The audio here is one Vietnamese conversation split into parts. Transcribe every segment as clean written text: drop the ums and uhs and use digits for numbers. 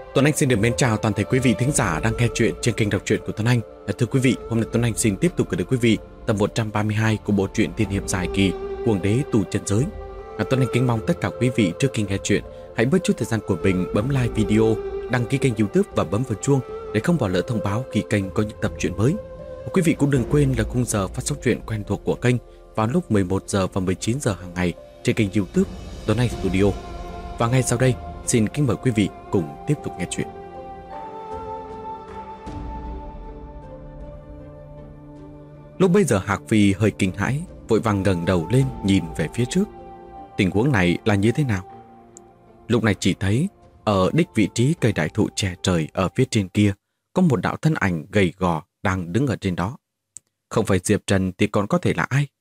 Tuấn Anh xin được mến chào toàn thể quý vị thính giả đang nghe chuyện trên kênh đọc truyện của Tuấn Anh. Thưa quý vị, hôm nay Tuấn Anh xin tiếp tục gửi đến quý vị tập 132 của bộ truyện tiên hiệp dài kỳ Cuồng Đế Tù Chân Giới. Tuấn Anh kính mong tất cả quý vị trước khi nghe chuyện hãy bớt chút thời gian của mình bấm like video, đăng ký kênh YouTube và bấm vào chuông để không bỏ lỡ thông báo khi kênh có những tập truyện mới. Quý vị cũng đừng quên là khung giờ phát sóng truyện quen thuộc của kênh vào lúc 11 giờ và 19 giờ hàng ngày trên kênh YouTube Tuấn Anh Studio. Và ngay sau đây, xin kính mời quý vị cùng tiếp tục nghe chuyện. Lúc bây giờ Hạc Phi hơi kinh hãi, vội vàng ngẩng đầu lên nhìn về phía trước. Tình huống này là như thế nào? Lúc này chỉ thấy ở đích vị trí cây đại thụ che trời ở phía trên kia có một đạo thân ảnh gầy gò đang đứng ở trên đó. Không phải Diệp Trần thì còn có thể là ai?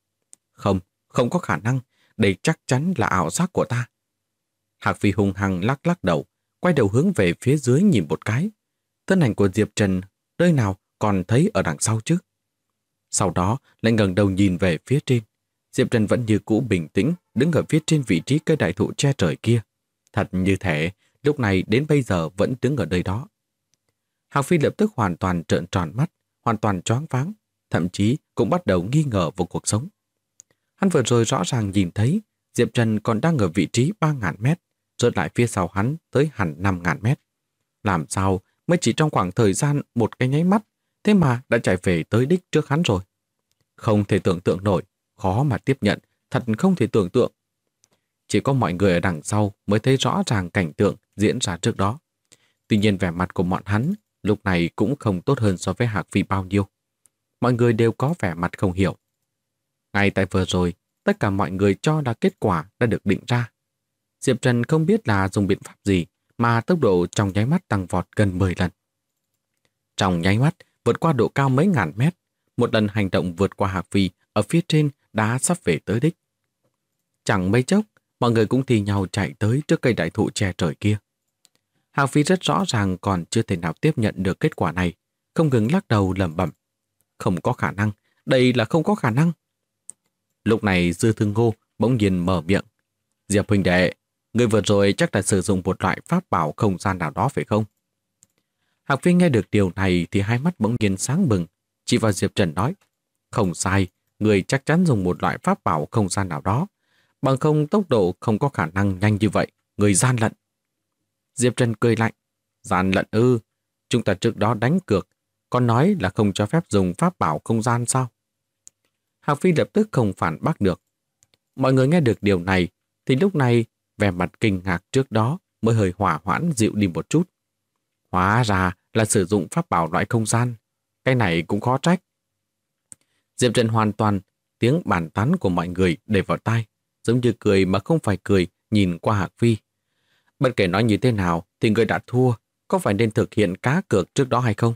Không có khả năng, đây chắc chắn là ảo giác của ta. Hạc Phi hung hăng lắc lắc đầu, quay đầu hướng về phía dưới nhìn một cái. Thân ảnh của Diệp Trần nơi nào còn thấy ở đằng sau chứ? Sau đó lại ngẩng đầu nhìn về phía trên. Diệp Trần vẫn như cũ bình tĩnh đứng ở phía trên vị trí cây đại thụ che trời kia. Thật như thể lúc này đến bây giờ vẫn đứng ở nơi đó. Hạc Phi lập tức hoàn toàn trợn tròn mắt, hoàn toàn choáng váng, thậm chí cũng bắt đầu nghi ngờ vào cuộc sống. Hắn vừa rồi rõ ràng nhìn thấy Diệp Trần còn đang ở vị trí 3.000 mét, rớt lại phía sau hắn tới hẳn 5.000 mét. Làm sao mới chỉ trong khoảng thời gian một cái nháy mắt, thế mà đã chạy về tới đích trước hắn rồi? Không thể tưởng tượng nổi, khó mà tiếp nhận, thật không thể tưởng tượng. Chỉ có mọi người ở đằng sau mới thấy rõ ràng cảnh tượng diễn ra trước đó. Tuy nhiên vẻ mặt của bọn hắn lúc này cũng không tốt hơn so với Hạc Phi bao nhiêu. Mọi người đều có vẻ mặt không hiểu. Ngay tại vừa rồi, tất cả mọi người cho là kết quả đã được định ra. Diệp Trần không biết là dùng biện pháp gì mà tốc độ trong nháy mắt tăng vọt gần 10 lần. Trong nháy mắt vượt qua độ cao mấy ngàn mét, một lần hành động vượt qua Hạc Phi ở phía trên đã sắp về tới đích. Chẳng mấy chốc, mọi người cũng thi nhau chạy tới trước cây đại thụ che trời kia. Hạc Phi rất rõ ràng còn chưa thể nào tiếp nhận được kết quả này, không ngừng lắc đầu lẩm bẩm. Không có khả năng, đây là không có khả năng. Lúc này Dư Thương Ngô bỗng nhiên mở miệng. Diệp huynh đệ, người vừa rồi chắc là sử dụng một loại pháp bảo không gian nào đó phải không? Hạc Phi nghe được điều này thì hai mắt bỗng nhiên sáng bừng, chỉ vào Diệp Trần nói. Không sai, người chắc chắn dùng một loại pháp bảo không gian nào đó. Bằng không tốc độ không có khả năng nhanh như vậy, người gian lận. Diệp Trần cười lạnh. Gian lận ư? Chúng ta trước đó đánh cược, còn nói là không cho phép dùng pháp bảo không gian sao? Hạc Phi lập tức không phản bác được. Mọi người nghe được điều này thì lúc này vẻ mặt kinh ngạc trước đó mới hơi hỏa hoãn dịu đi một chút. Hóa ra là sử dụng pháp bảo loại không gian. Cái này cũng khó trách. Diệp Trần hoàn toàn tiếng bàn tán của mọi người để vào tai, giống như cười mà không phải cười nhìn qua Hạc Phi. Bất kể nói như thế nào thì người đã thua, có phải nên thực hiện cá cược trước đó hay không?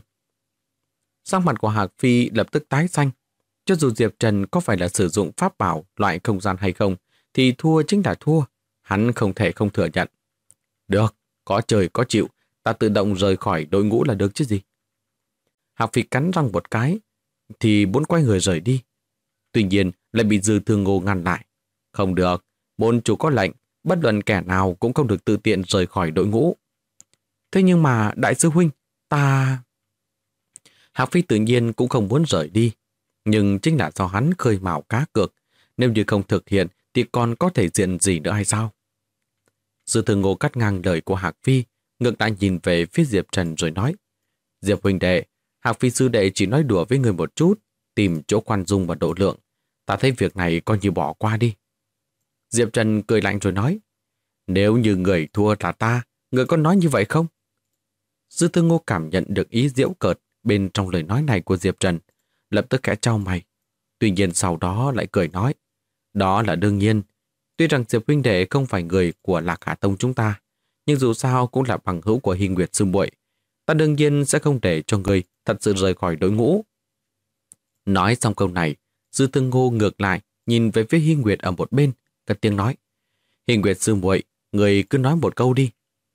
Sắc mặt của Hạc Phi lập tức tái xanh. Cho dù Diệp Trần có phải là sử dụng pháp bảo loại không gian hay không, thì thua chính là thua. Hắn không thể không thừa nhận. Được, có trời có chịu, ta tự động rời khỏi đội ngũ là được chứ gì. Hạc Phi cắn răng một cái, thì muốn quay người rời đi. Tuy nhiên lại bị Dư Thương Ngô ngăn lại. Không được, môn chủ có lệnh, bất luận kẻ nào cũng không được tự tiện rời khỏi đội ngũ. Thế nhưng mà đại sư huynh, ta... Hạc Phi tự nhiên cũng không muốn rời đi. Nhưng chính là do hắn khơi mào cá cược. Nếu như không thực hiện thì còn có thể diện gì nữa hay sao? Dư Thương Ngô cắt ngang lời của Hạc Phi, ngược lại nhìn về phía Diệp Trần rồi nói. Diệp huynh đệ, Hạc Phi sư đệ chỉ nói đùa với người một chút, tìm chỗ khoan dung và độ lượng. Ta thấy việc này coi như bỏ qua đi. Diệp Trần cười lạnh rồi nói. Nếu như người thua là ta, người có nói như vậy không? Dư Thương Ngô cảm nhận được ý giễu cợt bên trong lời nói này của Diệp Trần, lập tức khẽ chau mày. Tuy nhiên sau đó lại cười nói. Đó là đương nhiên. Tuy rằng Diệp huynh đệ không phải người của Lạc Hà Tông chúng ta, nhưng dù sao cũng là bằng hữu của Hy Nguyệt sư muội. Ta đương nhiên sẽ không để cho người thật sự rời khỏi đội ngũ. Nói xong câu này, Dư Thương Ngô ngược lại nhìn về phía Hy Nguyệt ở một bên, cất tiếng nói. Hy Nguyệt sư muội, người cứ nói một câu đi.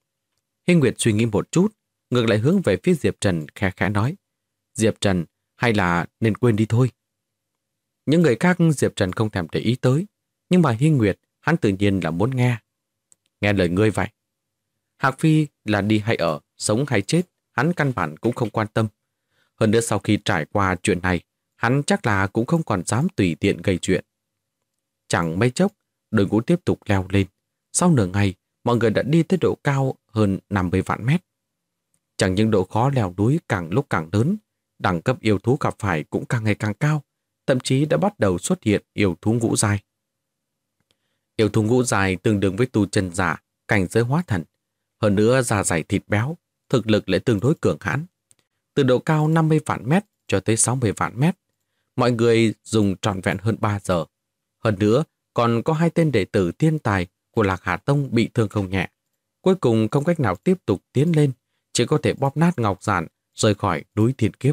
Hy Nguyệt suy nghĩ một chút, ngược lại hướng về phía Diệp Trần khẽ khẽ nói. Diệp Trần, hay là nên quên đi thôi. Những người khác Diệp Trần không thèm để ý tới, nhưng mà Hy Nguyệt hắn tự nhiên là muốn nghe. Nghe lời ngươi vậy. Hạc Phi là đi hay ở, sống hay chết, hắn căn bản cũng không quan tâm. Hơn nữa sau khi trải qua chuyện này, hắn chắc là cũng không còn dám tùy tiện gây chuyện. Chẳng mấy chốc, đội ngũ tiếp tục leo lên. Sau nửa ngày, mọi người đã đi tới độ cao hơn 50 vạn mét. Chẳng những độ khó leo núi càng lúc càng lớn, đẳng cấp yêu thú gặp phải cũng càng ngày càng cao, thậm chí đã bắt đầu xuất hiện yêu thú ngũ giai. Yêu thú ngũ giai tương đương với tu chân giả, cảnh giới hóa thần. Hơn nữa da dày thịt béo, thực lực lại tương đối cường hãn. Từ độ cao 50 vạn mét cho tới 60 vạn mét, mọi người dùng trọn vẹn hơn 3 giờ. Hơn nữa, còn có 2 tên đệ tử thiên tài của Lạc Hà Tông bị thương không nhẹ. Cuối cùng không cách nào tiếp tục tiến lên, chỉ có thể bóp nát ngọc giản rời khỏi núi thiên kiếp.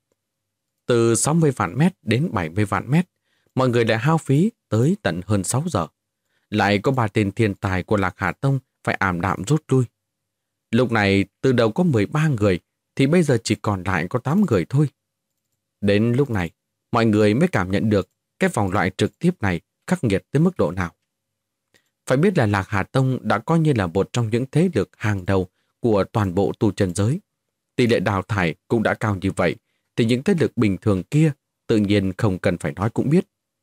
Từ 60 vạn mét đến 70 vạn mét, mọi người lại hao phí tới tận hơn 6 giờ. Lại có 3 tên thiên tài của Lạc Hà Tông phải ảm đạm rút lui. Lúc này từ đầu có 13 người thì bây giờ chỉ còn lại có 8 người thôi. Đến lúc này, mọi người mới cảm nhận được cái vòng loại trực tiếp này khắc nghiệt tới mức độ nào. Phải biết là Lạc Hà Tông đã coi như là một trong những thế lực hàng đầu của toàn bộ tu chân giới. Tỷ lệ đào thải cũng đã cao như vậy, thì những thế lực bình thường kia tự nhiên không cần phải nói cũng biết.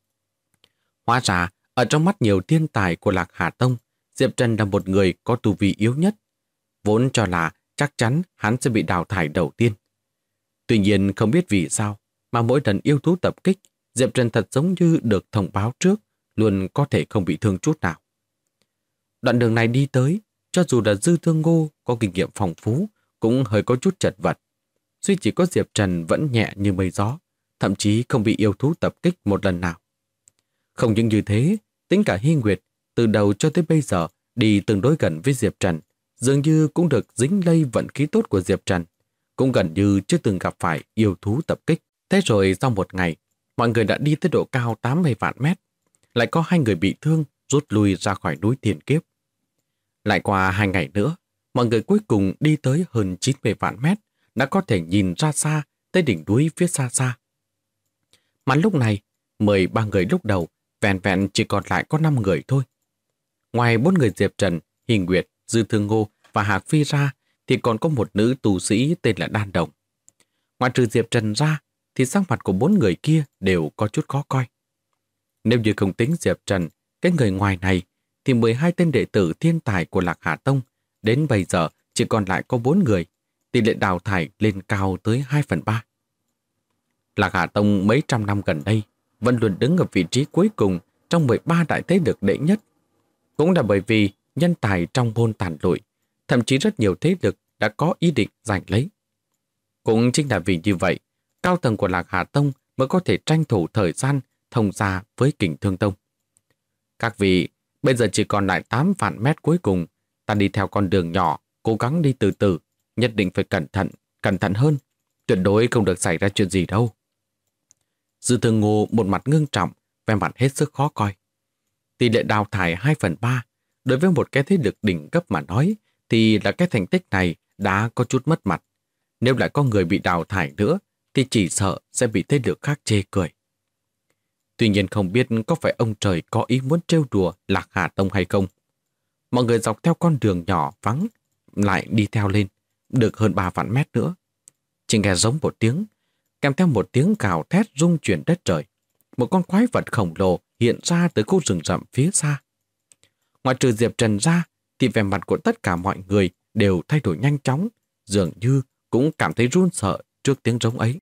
Hóa ra, ở trong mắt nhiều thiên tài của Lạc Hà Tông, Diệp Trần là một người có tu vi yếu nhất. Vốn cho là chắc chắn hắn sẽ bị đào thải đầu tiên. Tuy nhiên không biết vì sao mà mỗi lần yêu thú tập kích, Diệp Trần thật giống như được thông báo trước, luôn có thể không bị thương chút nào. Đoạn đường này đi tới, cho dù là Dư Thương Ngô có kinh nghiệm phong phú, cũng hơi có chút chật vật. Duy chỉ có Diệp Trần vẫn nhẹ như mây gió, thậm chí không bị yêu thú tập kích một lần nào. Không những như thế, tính cả Hy Nguyệt, từ đầu cho tới bây giờ đi tương đối gần với Diệp Trần, dường như cũng được dính lây vận khí tốt của Diệp Trần, cũng gần như chưa từng gặp phải yêu thú tập kích. Thế rồi sau một ngày, mọi người đã đi tới độ cao 80 vạn mét, lại có 2 người bị thương rút lui ra khỏi núi Thiên Kiếp. Lại qua 2 ngày nữa, mọi người cuối cùng đi tới hơn 90 vạn mét, đã có thể nhìn ra xa tới đỉnh núi phía xa xa. Mà lúc này, 13 người lúc đầu, vẹn vẹn chỉ còn lại có 5 người thôi. Ngoài 4 người Diệp Trần, Hy Nguyệt, Dư Thương Ngô và Hạc Phi ra, thì còn có một nữ tu sĩ tên là Đan Đồng. Ngoài trừ Diệp Trần ra, thì sắc mặt của 4 người kia đều có chút khó coi. Nếu như không tính Diệp Trần, cái người ngoài này, thì 12 tên đệ tử thiên tài của Lạc Hà Tông đến bây giờ chỉ còn lại có 4 người, tỷ lệ đào thải lên cao tới 2/3. Lạc Hà Tông mấy trăm năm gần đây vẫn luôn đứng ở vị trí cuối cùng trong 13 đại thế lực đệ nhất. Cũng là bởi vì nhân tài trong môn tàn lụi, thậm chí rất nhiều thế lực đã có ý định giành lấy. Cũng chính là vì như vậy, cao tầng của Lạc Hà Tông mới có thể tranh thủ thời gian thông gia với Kình Thương Tông. Các vị, bây giờ chỉ còn lại 8 vạn mét cuối cùng, ta đi theo con đường nhỏ, cố gắng đi từ từ, nhất định phải cẩn thận hơn, tuyệt đối không được xảy ra chuyện gì đâu. Dư Thương Ngô một mặt ngưng trọng, vẻ mặt hết sức khó coi. Tỷ lệ đào thải 2/3, đối với một cái thế lực đỉnh cấp mà nói, thì là cái thành tích này đã có chút mất mặt. Nếu lại có người bị đào thải nữa, thì chỉ sợ sẽ bị thế lực khác chê cười. Tuy nhiên không biết có phải ông trời có ý muốn trêu đùa Lạc Hà Tông hay không. Mọi người dọc theo con đường nhỏ vắng lại đi theo lên, được hơn 3 vạn mét nữa. Chỉ nghe giống một tiếng, kèm theo một tiếng gào thét rung chuyển đất trời. Một con quái vật khổng lồ hiện ra từ khu rừng rậm phía xa. Ngoài trừ Diệp Trần ra, thì vẻ mặt của tất cả mọi người đều thay đổi nhanh chóng, dường như cũng cảm thấy run sợ trước tiếng rống ấy.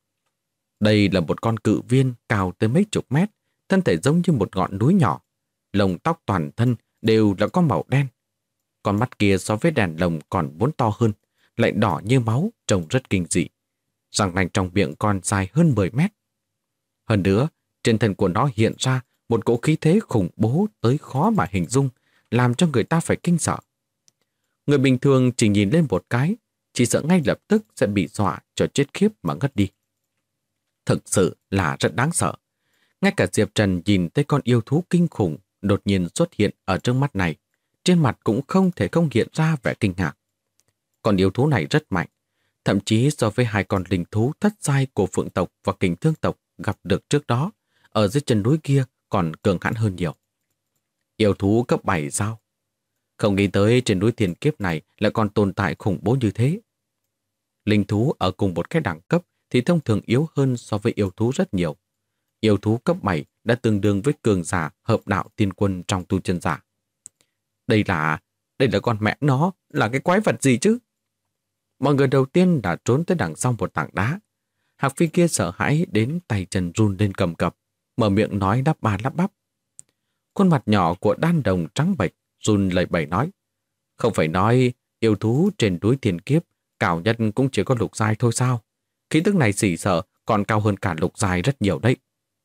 Đây là một con cự viên cao tới mấy chục mét, thân thể giống như một ngọn núi nhỏ. Lông tóc toàn thân đều là có màu đen. Con mắt kia so với đèn lồng còn muốn to hơn, lại đỏ như máu, trông rất kinh dị. Răng nanh trong miệng còn dài hơn 10 mét. Hơn nữa, trên thân của nó hiện ra một cỗ khí thế khủng bố tới khó mà hình dung, làm cho người ta phải kinh sợ. Người bình thường chỉ nhìn lên một cái, chỉ sợ ngay lập tức sẽ bị dọa cho chết khiếp mà ngất đi. Thực sự là rất đáng sợ. Ngay cả Diệp Trần nhìn thấy con yêu thú kinh khủng đột nhiên xuất hiện ở trước mắt này, trên mặt cũng không thể không hiện ra vẻ kinh ngạc. Con yêu thú này rất mạnh, thậm chí so với 2 con linh thú thất giai của Phượng tộc và Kình Thương tộc gặp được trước đó, ở dưới chân núi kia còn cường hãn hơn nhiều. Yêu thú cấp 7 sao? Không nghĩ tới trên núi thiên kiếp này lại còn tồn tại khủng bố như thế. Linh thú ở cùng một cái đẳng cấp thì thông thường yếu hơn so với yêu thú rất nhiều. Yêu thú cấp 7 đã tương đương với cường giả hợp đạo tiên quân trong tu chân giả. Đây là con mẹ nó, là cái quái vật gì chứ? Mọi người đầu tiên đã trốn tới đằng sau một tảng đá. Hạc Phi kia sợ hãi đến tay chân run lên cầm cập, mở miệng nói đáp ba lắp bắp. Khuôn mặt nhỏ của Đan Đồng trắng bệch, run lẩy bẩy nói. Không phải nói yêu thú trên núi thiên kiếp, cao nhất cũng chỉ có lục giai thôi sao? Khí tức này xỉ sợ còn cao hơn cả lục giai rất nhiều đấy.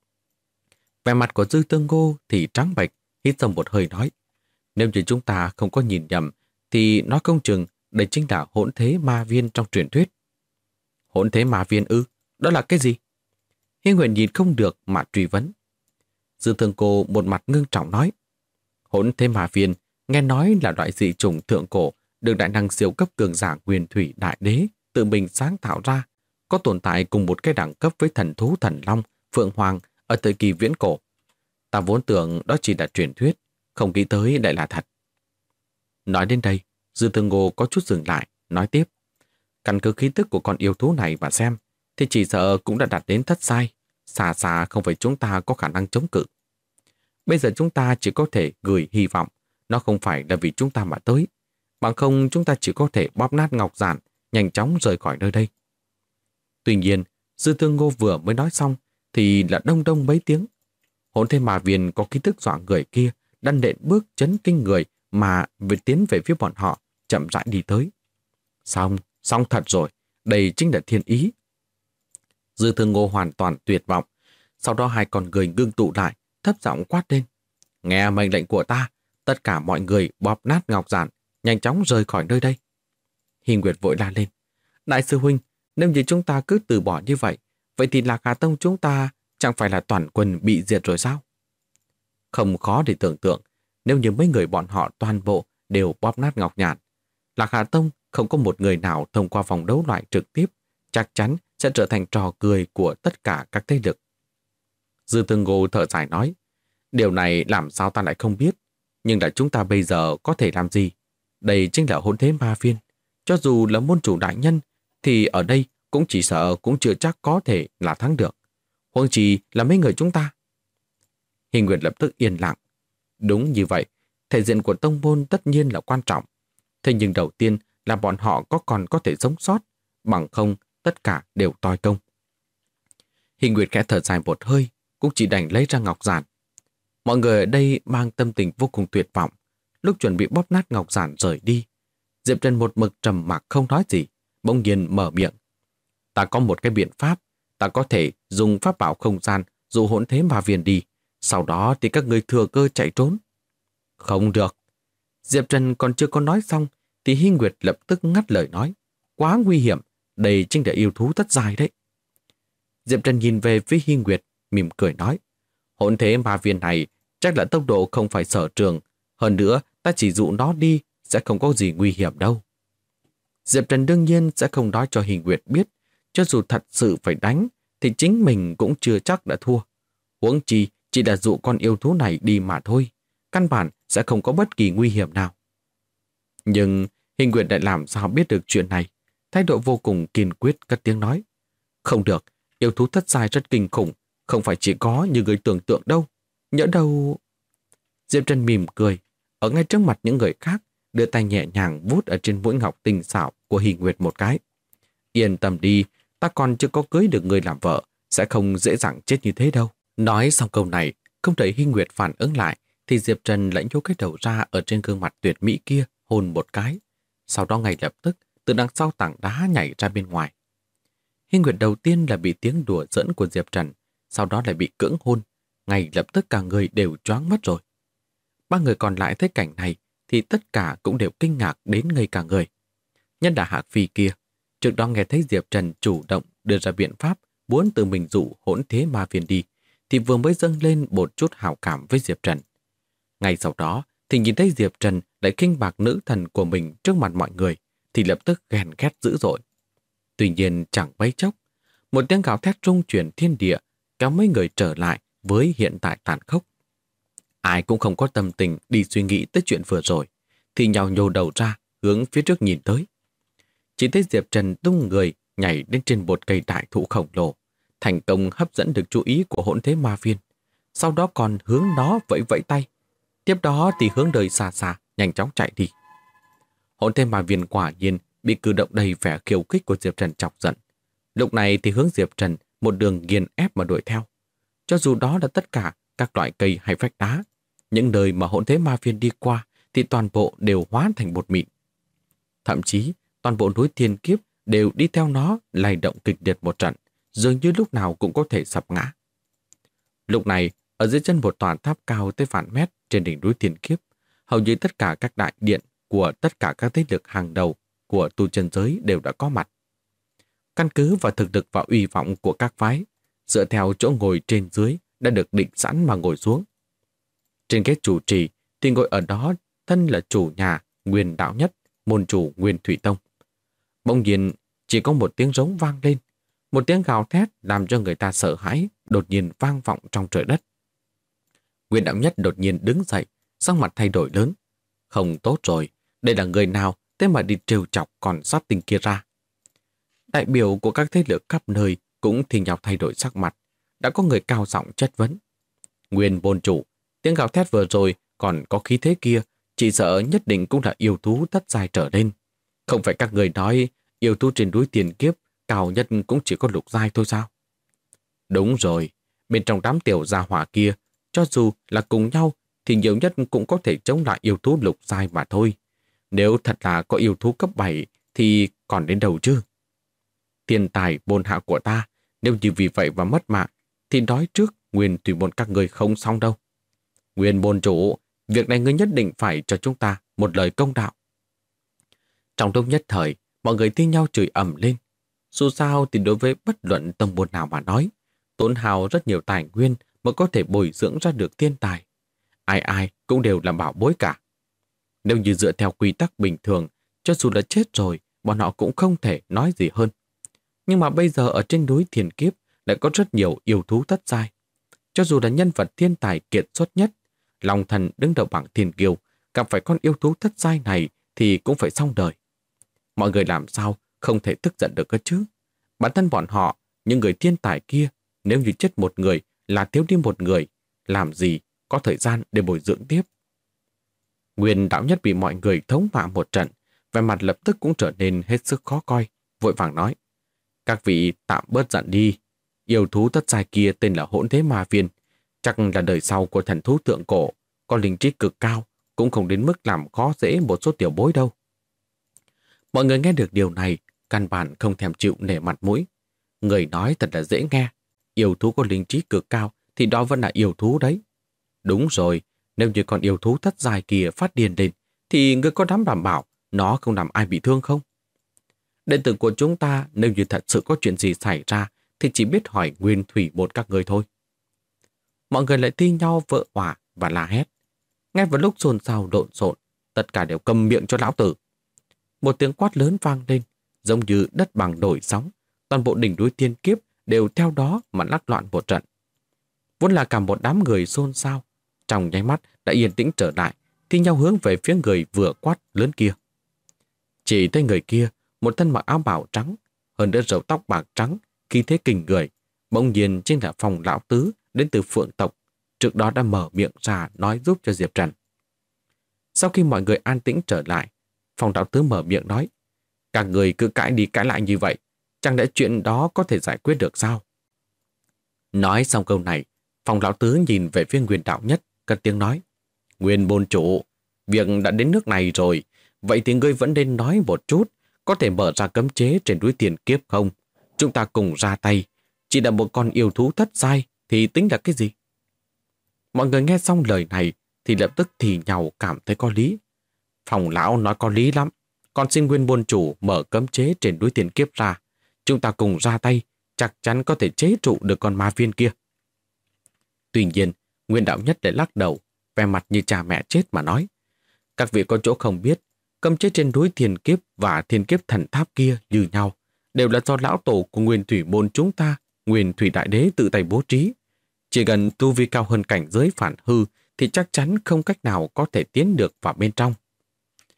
Vẻ mặt của Dư Tương Ngô thì trắng bệch, hít sâu một hơi nói. Nếu như chúng ta không có nhìn nhầm, thì nói không chừng đây chính là hỗn thế ma viên trong truyền thuyết. Hỗn thế ma viên ư? Đó là cái gì? Hiên Nguyện nhìn không được mà truy vấn. Dư Thương Cô một mặt ngưng trọng nói. Hỗn thế ma viên nghe nói là loại dị chủng thượng cổ được đại năng siêu cấp cường giả Nguyên Thủy Đại Đế tự mình sáng tạo ra, có tồn tại cùng một cái đẳng cấp với thần thú thần long, phượng hoàng ở thời kỳ viễn cổ. Ta vốn tưởng đó chỉ là truyền thuyết, không nghĩ tới lại là thật. Nói đến đây, Dư Thương Ngô có chút dừng lại, nói tiếp. Căn cứ khí tức của con yêu thú này mà xem, thì chỉ sợ cũng đã đạt đến thất giai, xa xa không phải chúng ta có khả năng chống cự. Bây giờ chúng ta chỉ có thể gửi hy vọng, nó không phải là vì chúng ta mà tới, bằng không chúng ta chỉ có thể bóp nát ngọc giản, nhanh chóng rời khỏi nơi đây. Tuy nhiên, Dư Thương Ngô vừa mới nói xong, thì là đông đông mấy tiếng. Hỗn thế ma viên có khí tức dọa người kia, đang nện bước chấn kinh người mà tiến về phía bọn họ, chậm rãi đi tới. Xong thật rồi, đây chính là thiên ý. Dư Thương Ngô hoàn toàn tuyệt vọng. Sau đó hai con người ngưng tụ lại, thấp giọng quát lên. Nghe mệnh lệnh của ta, tất cả mọi người bóp nát ngọc giản, nhanh chóng rời khỏi nơi đây. Hi Nguyệt vội la lên. Đại sư huynh, nếu như chúng ta cứ từ bỏ như vậy, vậy thì Lạc Hà Tông chúng ta chẳng phải là toàn quân bị diệt rồi sao? Không khó để tưởng tượng, nếu như mấy người bọn họ toàn bộ đều bóp nát ngọc nhạn, Lạc Hà Tông không có một người nào thông qua vòng đấu loại trực tiếp, chắc chắn sẽ trở thành trò cười của tất cả các thế lực. Dư Thương Ngô thở dài nói, điều này làm sao ta lại không biết, nhưng là chúng ta bây giờ có thể làm gì? Đây chính là hỗn thế ma viên. Cho dù là môn chủ đại nhân, thì ở đây cũng chỉ sợ cũng chưa chắc có thể là thắng được. Huống chi là mấy người chúng ta. Hình Nguyệt lập tức yên lặng. Đúng như vậy, thể diện của tông môn tất nhiên là quan trọng. Thế nhưng đầu tiên là bọn họ còn có thể sống sót, bằng không tất cả đều toi công. Hình Nguyệt khẽ thở dài một hơi, cũng chỉ đành lấy ra ngọc giản. Mọi người ở đây mang tâm tình vô cùng tuyệt vọng. Lúc chuẩn bị bóp nát ngọc giản rời đi, Diệp Trần một mực trầm mặc không nói gì, bỗng nhiên mở miệng. Ta có một cái biện pháp, ta có thể dùng pháp bảo không gian dụ hỗn thế ma viên đi, sau đó thì các người thừa cơ chạy trốn. Không được. Diệp Trần còn chưa có nói xong thì Hi Nguyệt lập tức ngắt lời nói. Quá nguy hiểm, đây chính là yêu thú thất giai đấy. Diệp Trần nhìn về phía Hi Nguyệt, mỉm cười nói. Hỗn thế ma viên này chắc là tốc độ không phải sở trường, hơn nữa ta chỉ dụ nó đi sẽ không có gì nguy hiểm đâu. Diệp Trần đương nhiên sẽ không nói cho Hi Nguyệt biết, cho dù thật sự phải đánh thì chính mình cũng chưa chắc đã thua. Huống chi chỉ là dụ con yêu thú này đi mà thôi, căn bản sẽ không có bất kỳ nguy hiểm nào. Nhưng Hi Nguyệt lại làm sao biết được chuyện này, thái độ vô cùng kiên quyết cất tiếng nói. Không được, yêu thú thất giai rất kinh khủng, không phải chỉ có như người tưởng tượng đâu. Nhỡ đâu... Diệp Trần mỉm cười, ở ngay trước mặt những người khác, đưa tay nhẹ nhàng vuốt ở trên mũi ngọc tinh xảo của Hi Nguyệt một cái. Yên tâm đi, ta còn chưa có cưới được người làm vợ, sẽ không dễ dàng chết như thế đâu. Nói xong câu này, không đợi Hi Nguyệt phản ứng lại, thì Diệp Trần lại nhô cái đầu ra ở trên gương mặt tuyệt mỹ kia, hôn một cái. Sau đó ngay lập tức, từ đằng sau tảng đá nhảy ra bên ngoài. Hi Nguyệt đầu tiên là bị tiếng đùa giỡn của Diệp Trần, sau đó lại bị cưỡng hôn. Ngay lập tức cả người đều choáng mất rồi. Ba người còn lại thấy cảnh này, thì tất cả cũng đều kinh ngạc đến ngây cả người. Nhất là Hạc Phi kia, trước đó nghe thấy Diệp Trần chủ động đưa ra biện pháp muốn tự mình dụ hỗn thế ma viên đi, thì vừa mới dâng lên một chút hảo cảm với Diệp Trần. Ngay sau đó, thì nhìn thấy Diệp Trần lại khinh bạc nữ thần của mình trước mặt mọi người, thì lập tức ghen ghét dữ dội. Tuy nhiên chẳng mấy chốc, một tiếng gào thét rung chuyển thiên địa kéo mấy người trở lại với hiện tại tàn khốc. Ai cũng không có tâm tình đi suy nghĩ tới chuyện vừa rồi, thì nhào nhô đầu ra, hướng phía trước nhìn tới. Chỉ thấy Diệp Trần tung người nhảy lên trên một cây đại thụ khổng lồ, thành công hấp dẫn được chú ý của Hỗn Thế Ma Viên. Sau đó còn hướng nó vẫy vẫy tay. Tiếp đó thì hướng đời xa xa, nhanh chóng chạy đi. Hỗn Thế Ma Viên quả nhiên bị cử động đầy vẻ khiêu khích của Diệp Trần chọc giận. Lúc này thì hướng Diệp Trần một đường nghiền ép mà đuổi theo. Cho dù đó là tất cả các loại cây hay vách đá, những nơi mà Hỗn Thế Ma Viên đi qua thì toàn bộ đều hóa thành bột mịn. Thậm chí toàn bộ núi Thiên Kiếp đều đi theo nó lay động kịch liệt một trận, dường như lúc nào cũng có thể sập ngã. Lúc này, ở dưới chân một tòa tháp cao tới vạn mét trên đỉnh núi Thiên Kiếp, hầu như tất cả các đại điện của tất cả các thế lực hàng đầu của tu chân giới đều đã có mặt. Căn cứ vào thực lực và uy vọng của các phái, dựa theo chỗ ngồi trên dưới đã được định sẵn mà ngồi xuống. Trên ghế chủ trì thì ngồi ở đó thân là chủ nhà Nguyên Đạo Nhất, môn chủ Nguyên Thủy Tông. Bỗng nhiên chỉ có một tiếng rống vang lên, một tiếng gào thét làm cho người ta sợ hãi đột nhiên vang vọng trong trời đất. Nguyên Đạo Nhất đột nhiên đứng dậy, sắc mặt thay đổi lớn. Không tốt rồi, đây là người nào thế mà đi trêu chọc con sát tinh kia ra. Đại biểu của các thế lực khắp nơi cũng thì nhau thay đổi sắc mặt. Đã có người cao giọng chất vấn. Nguyên môn chủ, tiếng gào thét vừa rồi còn có khí thế kia, chỉ sợ nhất định cũng là yêu thú thất giai trở lên. Không phải các người nói yêu thú trên núi Tiền Kiếp cao nhất cũng chỉ có lục giai thôi sao? Đúng rồi, bên trong đám tiểu gia hỏa kia, cho dù là cùng nhau thì nhiều nhất cũng có thể chống lại yêu thú lục giai mà thôi. Nếu thật là có yêu thú cấp 7 thì còn đến đâu chứ? Tiền tài môn hạ của ta, nếu như vì vậy mà mất mạng, thì nói trước Nguyên Thủy môn các người không xong đâu. Nguyên môn chủ, việc này ngươi nhất định phải cho chúng ta một lời công đạo. Trong lúc nhất thời, mọi người thi nhau chửi ầm lên. Dù sao thì đối với bất luận tông môn nào mà nói, tốn hao rất nhiều tài nguyên mới có thể bồi dưỡng ra được thiên tài. Ai ai cũng đều là bảo bối cả. Nếu như dựa theo quy tắc bình thường, cho dù là chết rồi, bọn họ cũng không thể nói gì hơn. Nhưng mà bây giờ ở trên núi Thiên Kiếp lại có rất nhiều yêu thú thất giai. Cho dù là nhân vật thiên tài kiệt xuất nhất, Long Thần đứng đầu bảng thiên kiêu, gặp phải con yêu thú thất giai này thì cũng phải xong đời. Mọi người làm sao không thể tức giận được cơ chứ? Bản thân bọn họ, những người thiên tài kia, nếu như chết một người là thiếu đi một người, làm gì có thời gian để bồi dưỡng tiếp. Nguyên Đạo Nhất bị mọi người thống mạ một trận, vẻ mặt lập tức cũng trở nên hết sức khó coi, vội vàng nói. Các vị tạm bớt giận đi. Yêu thú thất giai kia tên là Hỗn Thế Ma Viên, chắc là đời sau của thần thú thượng cổ, có linh trí cực cao, cũng không đến mức làm khó dễ một số tiểu bối đâu. Mọi người nghe được điều này, căn bản không thèm chịu nể mặt mũi. Người nói thật là dễ nghe. Yêu thú có linh trí cực cao thì đó vẫn là yêu thú đấy. Đúng rồi, nếu như con yêu thú thất giai kia phát điên lên, thì người có dám đảm bảo nó không làm ai bị thương không? Đệ tử của chúng ta nếu như thật sự có chuyện gì xảy ra thì chỉ biết hỏi Nguyên Thủy một các người thôi. Mọi người lại thi nhau vỡ òa và la hét. Ngay vào lúc xôn xao lộn xộn, tất cả đều câm miệng cho lão tử. Một tiếng quát lớn vang lên, giống như đất bằng nổi sóng, toàn bộ đỉnh núi Thiên Kiếp đều theo đó mà lắc loạn một trận. Vốn là cả một đám người xôn xao, trong nháy mắt đã yên tĩnh trở lại, thi nhau hướng về phía người vừa quát lớn kia. Chỉ thấy người kia, một thân mặc áo bào trắng, hơn nữa râu tóc bạc trắng, khí thế kinh người, bỗng nhiên chính là Phong lão tứ đến từ Phượng tộc, trước đó đã mở miệng ra nói giúp cho Diệp Trần. Sau khi mọi người an tĩnh trở lại, Phong lão tứ mở miệng nói, các người cứ cãi đi cãi lại như vậy, chẳng lẽ chuyện đó có thể giải quyết được sao? Nói xong câu này, Phong lão tứ nhìn về phía Nguyên Đạo Nhất, cất tiếng nói, Nguyên môn chủ, việc đã đến nước này rồi, vậy thì ngươi vẫn nên nói một chút, có thể mở ra cấm chế trên núi Tiền Kiếp không? Chúng ta cùng ra tay, chỉ là một con yêu thú thất giai thì tính là cái gì? Mọi người nghe xong lời này thì lập tức thì nhau cảm thấy có lý. Phong lão nói có lý lắm, còn xin Nguyên môn chủ mở cấm chế trên núi Tiền Kiếp ra, chúng ta cùng ra tay, chắc chắn có thể chế trụ được con ma viên kia. Tuy nhiên, Nguyên Đạo Nhất lại lắc đầu, vẻ mặt như cha mẹ chết mà nói, các vị có chỗ không biết, cấm chế trên núi Thiên Kiếp và Thiên Kiếp thần tháp kia như nhau, đều là do lão tổ của Nguyên Thủy môn chúng ta, Nguyên Thủy Đại Đế tự tay bố trí. Chỉ cần tu vi cao hơn cảnh giới phản hư thì chắc chắn không cách nào có thể tiến được vào bên trong.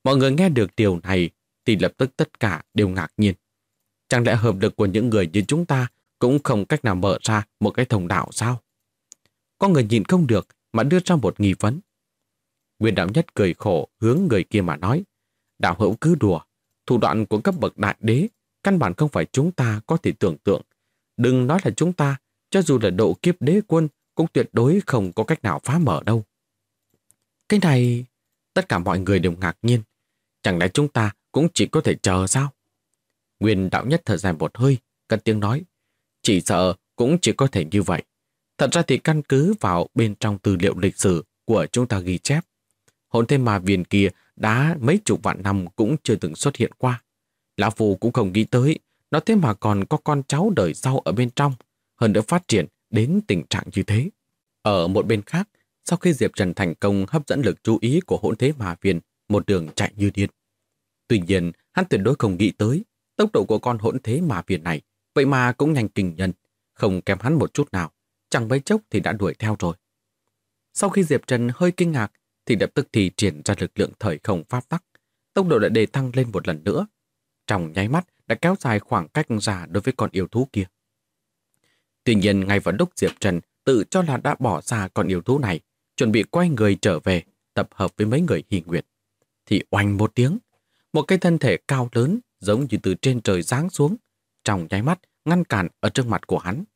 Mọi người nghe được điều này thì lập tức tất cả đều ngạc nhiên. Chẳng lẽ hợp lực của những người như chúng ta cũng không cách nào mở ra một cái thông đạo sao? Có người nhịn không được mà đưa ra một nghi vấn. Nguyên đạo nhất cười khổ hướng người kia mà nói, đạo hữu cứ đùa, thủ đoạn của cấp bậc đại đế căn bản không phải chúng ta có thể tưởng tượng. Đừng nói là chúng ta, cho dù là độ kiếp đế quân cũng tuyệt đối không có cách nào phá mở đâu. Cái này, tất cả mọi người đều ngạc nhiên. Chẳng lẽ chúng ta cũng chỉ có thể chờ sao? Nguyên đạo nhất thở dài một hơi, cất tiếng nói, chỉ sợ cũng chỉ có thể như vậy. Thật ra thì căn cứ vào bên trong tư liệu lịch sử của chúng ta ghi chép, hồn thế ma viên kia đã mấy chục vạn năm cũng chưa từng xuất hiện qua. Lão Phu cũng không nghĩ tới, nó thế mà còn có con cháu đời sau ở bên trong, hơn nữa phát triển đến tình trạng như thế. Ở một bên khác, sau khi Diệp Trần thành công hấp dẫn lực chú ý của hỗn thế ma viên, một đường chạy như điên. Tuy nhiên, hắn tuyệt đối không nghĩ tới, tốc độ của con hỗn thế ma viên này, vậy mà cũng nhanh kinh nhân, không kém hắn một chút nào, chẳng mấy chốc thì đã đuổi theo rồi. Sau khi Diệp Trần hơi kinh ngạc, thì lập tức thì triển ra lực lượng thời không pháp tắc, tốc độ đã đề tăng lên một lần nữa. Trong nháy mắt đã kéo dài khoảng cách ra đối với con yêu thú kia. Tuy nhiên, ngay vào lúc Diệp Trần tự cho là đã bỏ xa con yêu thú này, chuẩn bị quay người trở về, tập hợp với mấy người Hy Nguyệt, thì oanh một tiếng, một cái thân thể cao lớn giống như từ trên trời giáng xuống, trong nháy mắt ngăn cản ở trước mặt của hắn.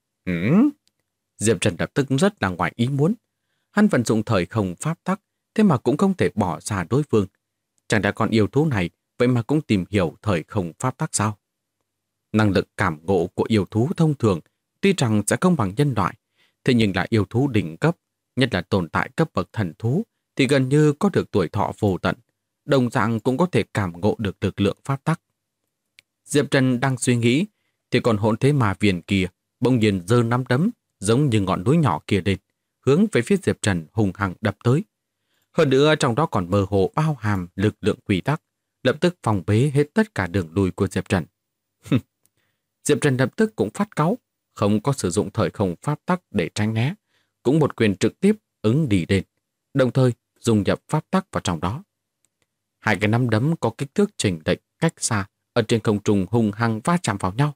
Diệp Trần lập tức rất là ngoài ý muốn. Hắn vận dụng thời không pháp tắc, thế mà cũng không thể bỏ xa đối phương. Chẳng lẽ con yêu thú này vậy mà cũng tìm hiểu thời không pháp tắc sao? Năng lực cảm ngộ của yêu thú thông thường tuy rằng sẽ không bằng nhân loại, thế nhưng là yêu thú đỉnh cấp, nhất là tồn tại cấp bậc thần thú, thì gần như có được tuổi thọ vô tận, đồng dạng cũng có thể cảm ngộ được lực lượng pháp tắc. Diệp Trần đang suy nghĩ, thì còn hỗn thế ma viên kia bỗng nhiên giơ nắm đấm giống như ngọn núi nhỏ kia lên, hướng về phía Diệp Trần hùng hăng đập tới. Hơn nữa trong đó còn mơ hồ bao hàm lực lượng quy tắc, lập tức phòng bế hết tất cả đường lui của Diệp Trần. Diệp Trần lập tức cũng phát cáu, không có sử dụng thời không pháp tắc để tránh né, cũng một quyền trực tiếp ứng đi lên, đồng thời dùng nhập pháp tắc vào trong đó. Hai cái nắm đấm có kích thước chênh lệch cách xa, ở trên không trung hùng hăng va chạm vào nhau.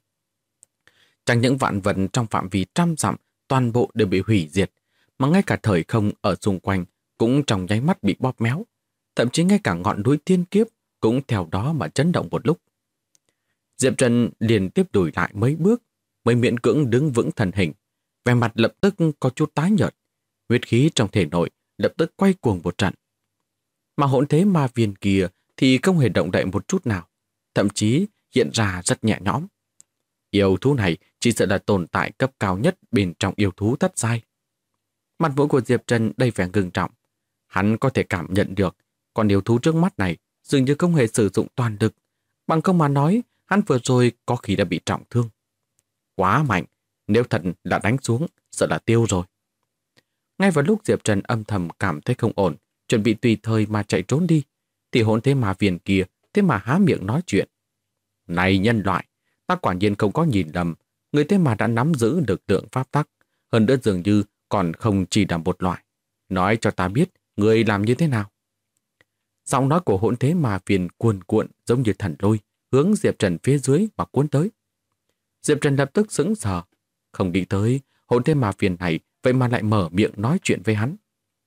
Chẳng những vạn vật trong phạm vi trăm dặm toàn bộ đều bị hủy diệt, mà ngay cả thời không ở xung quanh cũng trong nháy mắt bị bóp méo, thậm chí ngay cả ngọn núi thiên kiếp cũng theo đó mà chấn động một lúc. Diệp Trần liền tiếp lùi lại mấy bước, mới miễn cưỡng đứng vững thân hình, vẻ mặt lập tức có chút tái nhợt, huyết khí trong thể nội lập tức quay cuồng một trận. Mà hỗn thế ma viên kia thì không hề động đậy một chút nào, thậm chí hiện ra rất nhẹ nhõm. Yêu thú này chỉ sợ là tồn tại cấp cao nhất bên trong yêu thú thất giai. Mặt mũi của Diệp Trần đầy vẻ ngưng trọng. Hắn có thể cảm nhận được con yêu thú trước mắt này dường như không hề sử dụng toàn lực, bằng không mà nói hắn vừa rồi có khi đã bị trọng thương. Quá mạnh, nếu thật là đánh xuống, sợ là tiêu rồi. Ngay vào lúc Diệp Trần âm thầm cảm thấy không ổn, chuẩn bị tùy thời mà chạy trốn đi, thì hỗn thế ma viên kia thế mà há miệng nói chuyện. Này nhân loại, ta quả nhiên không có nhìn lầm, người thế mà đã nắm giữ lực lượng pháp tắc, hơn nữa dường như còn không chỉ là một loại. Nói cho ta biết, người làm như thế nào? Giọng nói của hỗn thế ma viên cuồn cuộn giống như thần lôi, hướng Diệp Trần phía dưới mà cuốn tới. Diệp Trần lập tức sững sờ, không nghĩ tới hỗn thế ma viên này vậy mà lại mở miệng nói chuyện với hắn.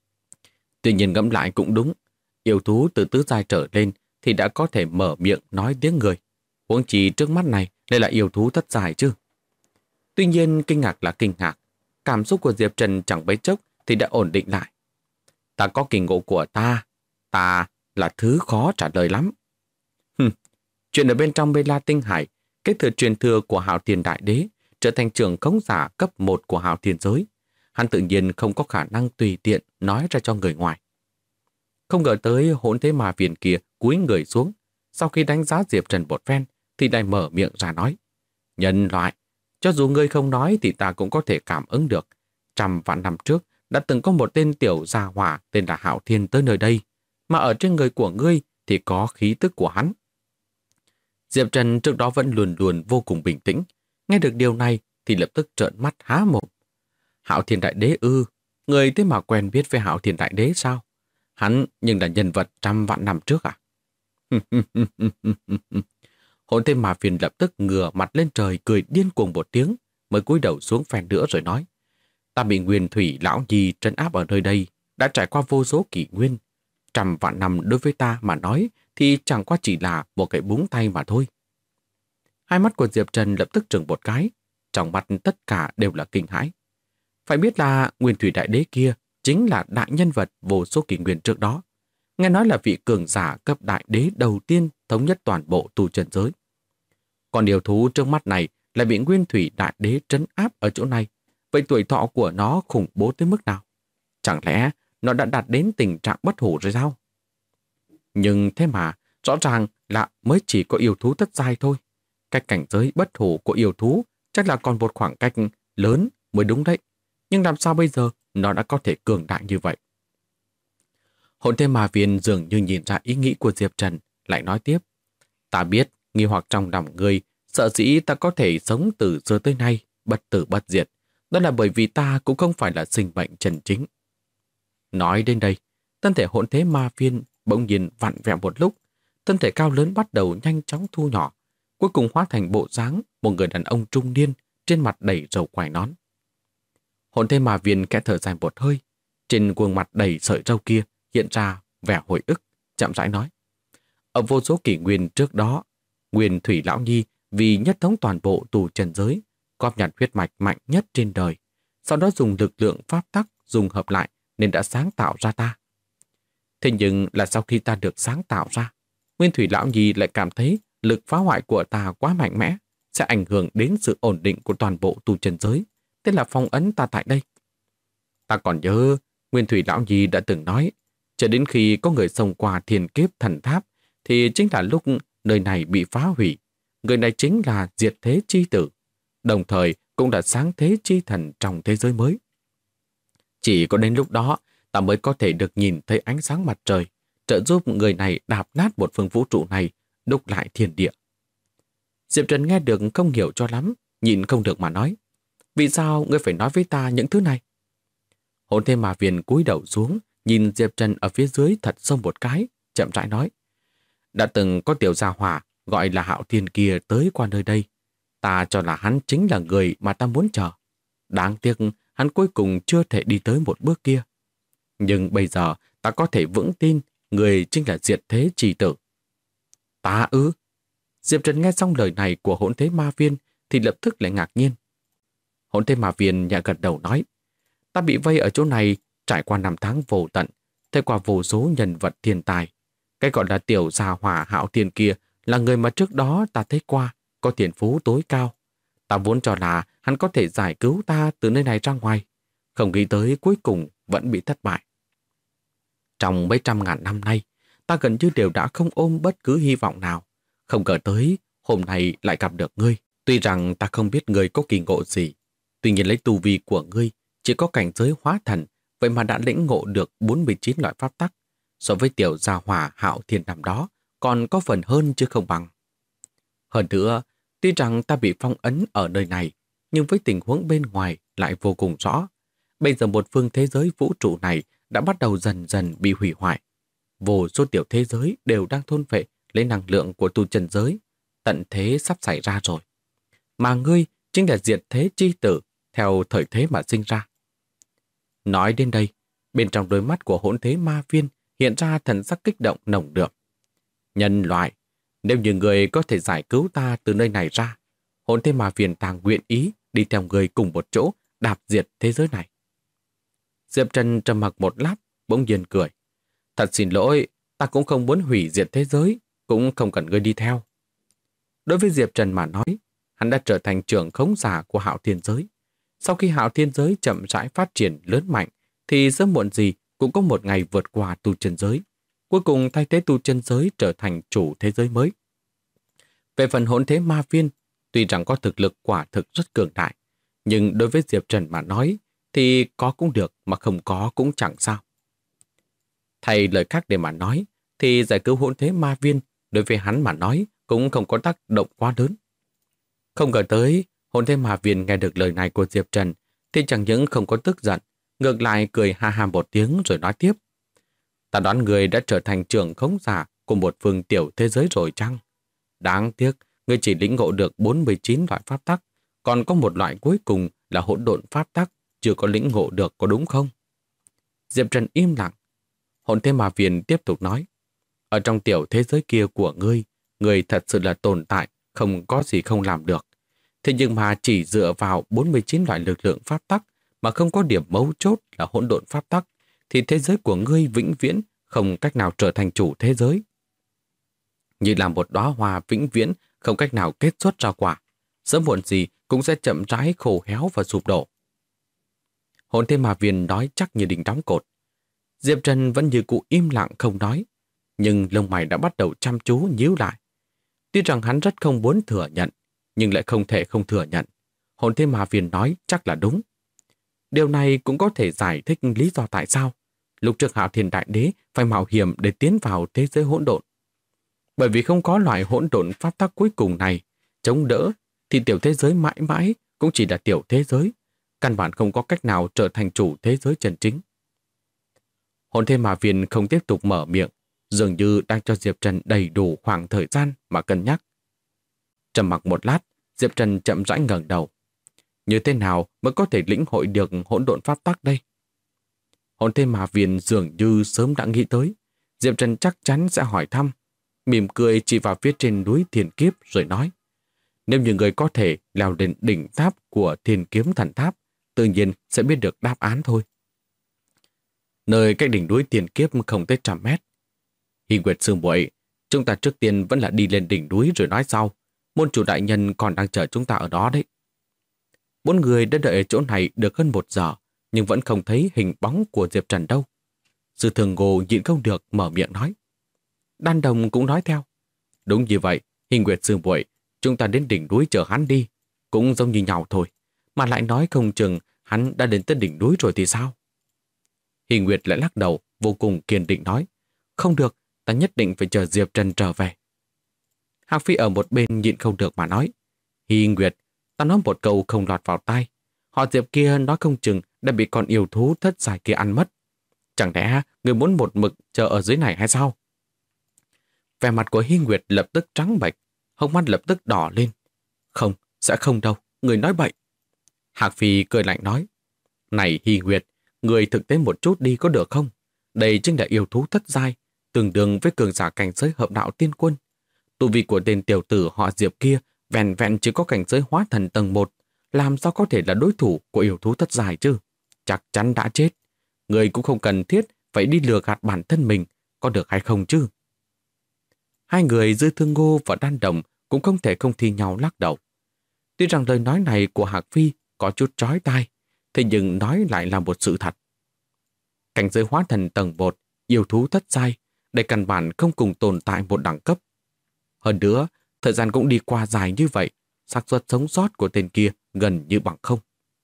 Tuy nhiên ngẫm lại cũng đúng, yêu thú từ tứ giai trở lên thì đã có thể mở miệng nói tiếng người, huống chi trước mắt này đây là yêu thú thất giai chứ. Tuy nhiên kinh ngạc là kinh ngạc, cảm xúc của Diệp Trần chẳng mấy chốc thì đã ổn định lại. Ta có kỳ ngộ của ta là thứ khó trả lời lắm. Chuyện ở bên trong Bê La Tinh Hải, kế thừa truyền thừa của Hạo Thiên Đại Đế, trở thành trưởng khống giả cấp 1 của Hạo Thiên giới. Hắn tự nhiên không có khả năng tùy tiện nói ra cho người ngoài. Không ngờ tới hỗn thế ma viên kia cúi người xuống, sau khi đánh giá Diệp Trần một phen thì lại mở miệng ra nói: Nhân loại, cho dù ngươi không nói thì ta cũng có thể cảm ứng được. Trăm vạn năm trước đã từng có một tên tiểu gia hỏa tên là Hạo Thiên tới nơi đây, mà ở trên người của ngươi thì có khí tức của hắn. Diệp Trần trước đó vẫn luôn luôn vô cùng bình tĩnh, nghe được điều này thì lập tức trợn mắt há mồm. Hạo Thiên Đại Đế ư? Người thế mà quen biết với Hạo Thiên Đại Đế sao? Hắn nhưng là nhân vật trăm vạn năm trước à? Hồn thế ma viên lập tức ngửa mặt lên trời cười điên cuồng một tiếng, mới cúi đầu xuống phen nữa rồi nói: Ta bị Nguyên Thủy Lão Nhi trấn áp ở nơi đây, đã trải qua vô số kỷ nguyên. Trăm vạn năm đối với ta mà nói thì chẳng qua chỉ là một cái búng tay mà thôi. Hai mắt của Diệp Trần lập tức trừng một cái, trong mắt tất cả đều là kinh hãi. Phải biết là Nguyên Thủy Đại Đế kia chính là đại nhân vật vô số kỷ nguyên trước đó. Nghe nói là vị cường giả cấp đại đế đầu tiên thống nhất toàn bộ tu chân giới. Còn điều thú trước mắt này là bị Nguyên Thủy Đại Đế trấn áp ở chỗ này. Vậy tuổi thọ của nó khủng bố tới mức nào? Chẳng lẽ nó đã đạt đến tình trạng bất hủ rồi sao? Nhưng thế mà, rõ ràng là mới chỉ có yêu thú thất giai thôi. Cách cảnh giới bất hủ của yêu thú chắc là còn một khoảng cách lớn mới đúng đấy. Nhưng làm sao bây giờ nó đã có thể cường đại như vậy? Hồn Thế Ma Viên dường như nhìn ra ý nghĩ của Diệp Trần, lại nói tiếp. Ta biết, nghi hoặc trong lòng ngươi, sợ dĩ ta có thể sống từ xưa tới nay, bất tử bất diệt. Đó là bởi vì ta cũng không phải là sinh mệnh chân chính. Nói đến đây, thân thể Hồn Thế Ma Viên bỗng nhiên vặn vẹo một lúc, thân thể cao lớn bắt đầu nhanh chóng thu nhỏ, cuối cùng hóa thành bộ dáng một người đàn ông trung niên trên mặt đầy râu quai nón. Hồn Thế Ma Viên khẽ thở dài một hơi, trên khuôn mặt đầy sợi râu kia hiện ra vẻ hồi ức, chậm rãi nói. Ở vô số kỷ nguyên trước đó, Nguyên Thủy Lão Nhi vì nhất thống toàn bộ tu chân giới, góp nhặt huyết mạch mạnh nhất trên đời, sau đó dùng lực lượng pháp tắc dùng hợp lại nên đã sáng tạo ra ta. Thế nhưng là sau khi ta được sáng tạo ra, Nguyên Thủy Lão Nhi lại cảm thấy lực phá hoại của ta quá mạnh mẽ, sẽ ảnh hưởng đến sự ổn định của toàn bộ tu chân giới, thế là phong ấn ta tại đây. Ta còn nhớ, Nguyên Thủy Lão Nhi đã từng nói, cho đến khi có người xông qua thiên kiếp thần tháp, thì chính là lúc nơi này bị phá hủy. Người này chính là Diệt Thế Chi Tử, đồng thời cũng là sáng thế chi thần trong thế giới mới. Chỉ có đến lúc đó, ta mới có thể được nhìn thấy ánh sáng mặt trời, trợ giúp người này đạp nát một phương vũ trụ này, đúc lại thiên địa. Diệp Trần nghe được không hiểu cho lắm, nhịn không được mà nói. Vì sao ngươi phải nói với ta những thứ này? Hồn Thế Ma Viên cúi đầu xuống, nhìn Diệp Trần ở phía dưới thật sâu một cái, chậm rãi nói. Đã từng có tiểu gia hỏa gọi là Hạo Thiên kia tới qua nơi đây. Ta cho là hắn chính là người mà ta muốn chờ. Đáng tiếc hắn cuối cùng chưa thể đi tới một bước kia. Nhưng bây giờ ta có thể vững tin người chính là Diệt Thế Chi Tử. Ta ư? Diệp Trần nghe xong lời này của Hỗn Thế Ma Viên thì lập tức lại ngạc nhiên. Hỗn Thế Ma Viên nhẹ gật đầu nói. Ta bị vây ở chỗ này trải qua năm tháng vô tận, thấy qua vô số nhân vật thiên tài. Cái gọi là tiểu gia hỏa Hạo Thiên kia là người mà trước đó ta thấy qua, có thiên phú tối cao. Ta vốn cho là hắn có thể giải cứu ta từ nơi này ra ngoài, không nghĩ tới cuối cùng vẫn bị thất bại. Trong mấy trăm ngàn năm nay, ta gần như đều đã không ôm bất cứ hy vọng nào. Không ngờ tới, hôm nay lại gặp được ngươi. Tuy rằng ta không biết ngươi có kỳ ngộ gì, tuy nhiên lấy tu vi của ngươi chỉ có cảnh giới hóa thần, vậy mà đã lĩnh ngộ được 49 loại pháp tắc. So với tiểu gia hỏa Hạo Thiên năm đó, còn có phần hơn chứ không bằng. Hơn nữa, tuy rằng ta bị phong ấn ở nơi này, nhưng với tình huống bên ngoài lại vô cùng rõ. Bây giờ một phương thế giới vũ trụ này đã bắt đầu dần dần bị hủy hoại. Vô số tiểu thế giới đều đang thôn phệ lấy năng lượng của tu chân giới. Tận thế sắp xảy ra rồi. Mà ngươi chính là Diệt Thế Chi Tử theo thời thế mà sinh ra. Nói đến đây, bên trong đôi mắt của Hỗn Thế Ma Viên hiện ra thần sắc kích động nồng đượm. Nhân loại, nếu như người có thể giải cứu ta từ nơi này ra, Hỗn Thế Ma Viên ta nguyện ý đi theo người cùng một chỗ đạp diệt thế giới này. Diệp Trần trầm mặc một lát, bỗng nhiên cười. Thật xin lỗi, ta cũng không muốn hủy diệt thế giới, cũng không cần ngươi đi theo. Đối với Diệp Trần mà nói, hắn đã trở thành trưởng khống giả của Hạo Thiên giới. Sau khi Hạo Thiên giới chậm rãi phát triển lớn mạnh, thì sớm muộn gì cũng có một ngày vượt qua tu chân giới, cuối cùng thay thế tu chân giới trở thành chủ thế giới mới. Về phần Hỗn Thế Ma Viên, tuy rằng có thực lực quả thực rất cường đại, nhưng đối với Diệp Trần mà nói, thì có cũng được mà không có cũng chẳng sao. Thay lời khác để mà nói, thì giải cứu Hỗn Thế Ma Viên đối với hắn mà nói cũng không có tác động quá lớn. Không ngờ tới, Hỗn Thế Ma Viên nghe được lời này của Diệp Trần thì chẳng những không có tức giận, ngược lại cười ha ha một tiếng rồi nói tiếp. Ta đoán người đã trở thành trưởng khống giả của một phương tiểu thế giới rồi chăng? Đáng tiếc, ngươi chỉ lĩnh ngộ được 49 loại pháp tắc, còn có một loại cuối cùng là hỗn độn pháp tắc, chưa có lĩnh ngộ được, có đúng không? Diệp Trần im lặng. Hồn Thế Ma Viên tiếp tục nói, ở trong tiểu thế giới kia của ngươi thật sự là tồn tại, không có gì không làm được. Thế nhưng mà chỉ dựa vào 49 loại lực lượng pháp tắc mà không có điểm mấu chốt là hỗn độn pháp tắc, thì thế giới của ngươi vĩnh viễn không cách nào trở thành chủ thế giới. Như là một đóa hoa vĩnh viễn không cách nào kết xuất ra quả, sớm muộn gì cũng sẽ chậm rãi khô héo và sụp đổ. Hồn Thế Ma Viên nói chắc như đinh đóng cột. Diệp Trần vẫn như cụ im lặng không nói, nhưng lông mày đã bắt đầu chăm chú nhíu lại. Tuy rằng hắn rất không muốn thừa nhận, nhưng lại không thể không thừa nhận. Hồn Thế Ma Viên nói chắc là đúng. Điều này cũng có thể giải thích lý do tại sao lúc trước Hạo Thiên Đại Đế phải mạo hiểm để tiến vào thế giới hỗn độn. Bởi vì không có loại hỗn độn pháp tắc cuối cùng này chống đỡ, thì tiểu thế giới mãi mãi cũng chỉ là tiểu thế giới, căn bản không có cách nào trở thành chủ thế giới chân chính. Hồn Thế Ma Viên không tiếp tục mở miệng, dường như đang cho Diệp Trần đầy đủ khoảng thời gian mà cân nhắc. Trầm mặc một lát, Diệp Trần chậm rãi ngẩng đầu. Như thế nào mới có thể lĩnh hội được hỗn độn pháp tắc đây? Hồn Thế Ma Viên dường như sớm đã nghĩ tới, Diệp Trần chắc chắn sẽ hỏi thăm, mỉm cười chỉ vào phía trên núi Thiên Kiếp rồi nói, nếu như người có thể leo lên đỉnh tháp của Thiên Kiếm Thần Tháp, tự nhiên sẽ biết được đáp án thôi. Nơi cách đỉnh núi Thiên Kiếp không tới 100 mét. Hy Nguyệt sư muội, chúng ta trước tiên vẫn là đi lên đỉnh núi rồi nói sau. Môn chủ đại nhân còn đang chờ chúng ta ở đó đấy. 4 người đã đợi ở chỗ này được hơn 1 giờ, nhưng vẫn không thấy hình bóng của Diệp Trần đâu. Sư Thường Ngô nhịn không được mở miệng nói. Đan Đồng cũng nói theo. Đúng như vậy, Hy Nguyệt sư muội, chúng ta đến đỉnh núi chờ hắn đi. Cũng giống như nhau thôi, mà lại nói không chừng hắn đã đến tới đỉnh núi rồi thì sao? Hy Nguyệt lại lắc đầu, vô cùng kiên định nói. Không được, ta nhất định phải chờ Diệp Trần trở về. Hạc Phi ở một bên nhịn không được mà nói. Hy Nguyệt, ta nói một câu không lọt vào tai. Họ Diệp kia nói không chừng đã bị con yêu thú thất dài kia ăn mất. Chẳng lẽ người muốn một mực chờ ở dưới này hay sao? Vẻ mặt của Hy Nguyệt lập tức trắng bệch, hốc mắt lập tức đỏ lên. Không, sẽ không đâu, người nói bậy. Hạc Phi cười lạnh nói. Này Hy Nguyệt, người thực tế một chút đi có được không? Đây chính là yêu thú thất giai, tương đương với cường giả cảnh giới hợp đạo tiên quân. Tu vi của tên tiểu tử họ Diệp kia vẹn vẹn chỉ có cảnh giới hóa thần tầng 1, làm sao có thể là đối thủ của yêu thú thất giai chứ? Chắc chắn đã chết. Người cũng không cần thiết phải đi lừa gạt bản thân mình, có được hay không chứ? Hai người Dư Thương Ngô và Đan Đồng cũng không thể không thi nhau lắc đầu. Tuy rằng lời nói này của Hạc Phi có chút chói tai, thế nhưng nói lại là một sự thật. Cảnh giới hóa thần tầng 1, yêu thú thất giai, đây căn bản không cùng tồn tại một đẳng cấp. Hơn nữa, thời gian cũng đi qua dài như vậy, xác suất sống sót của tên kia gần như bằng không.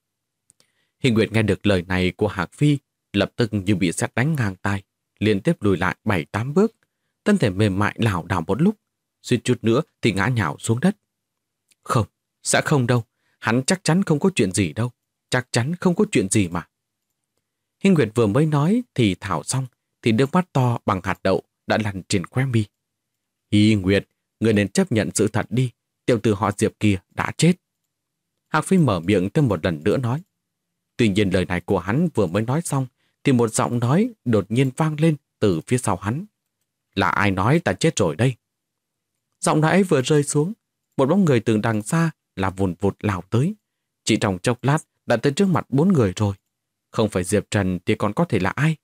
Hy Nguyệt nghe được lời này của Hạc Phi, lập tức như bị sét đánh ngang tai, liên tiếp lùi lại 7-8 bước, thân thể mềm mại lảo đảo một lúc, suýt chút nữa thì ngã nhào xuống đất. Không, sẽ không đâu, hắn chắc chắn không có chuyện gì đâu, chắc chắn không có chuyện gì mà. Hy Nguyệt vừa mới nói thì thảo xong, thì nước mắt to bằng hạt đậu đã lăn trên khóe mi. Hy Nguyệt, người nên chấp nhận sự thật đi, tiểu tử họ Diệp kia đã chết. Hạc Phi mở miệng thêm một lần nữa nói. Tuy nhiên lời này của hắn vừa mới nói xong, thì một giọng nói đột nhiên vang lên từ phía sau hắn. Là ai nói ta chết rồi đây? Giọng nói ấy vừa rơi xuống, một bóng người từ đằng xa là vùn vụt lao tới. Chỉ trong chốc lát đã tới trước mặt 4 người rồi. Không phải Diệp Trần thì còn có thể là ai?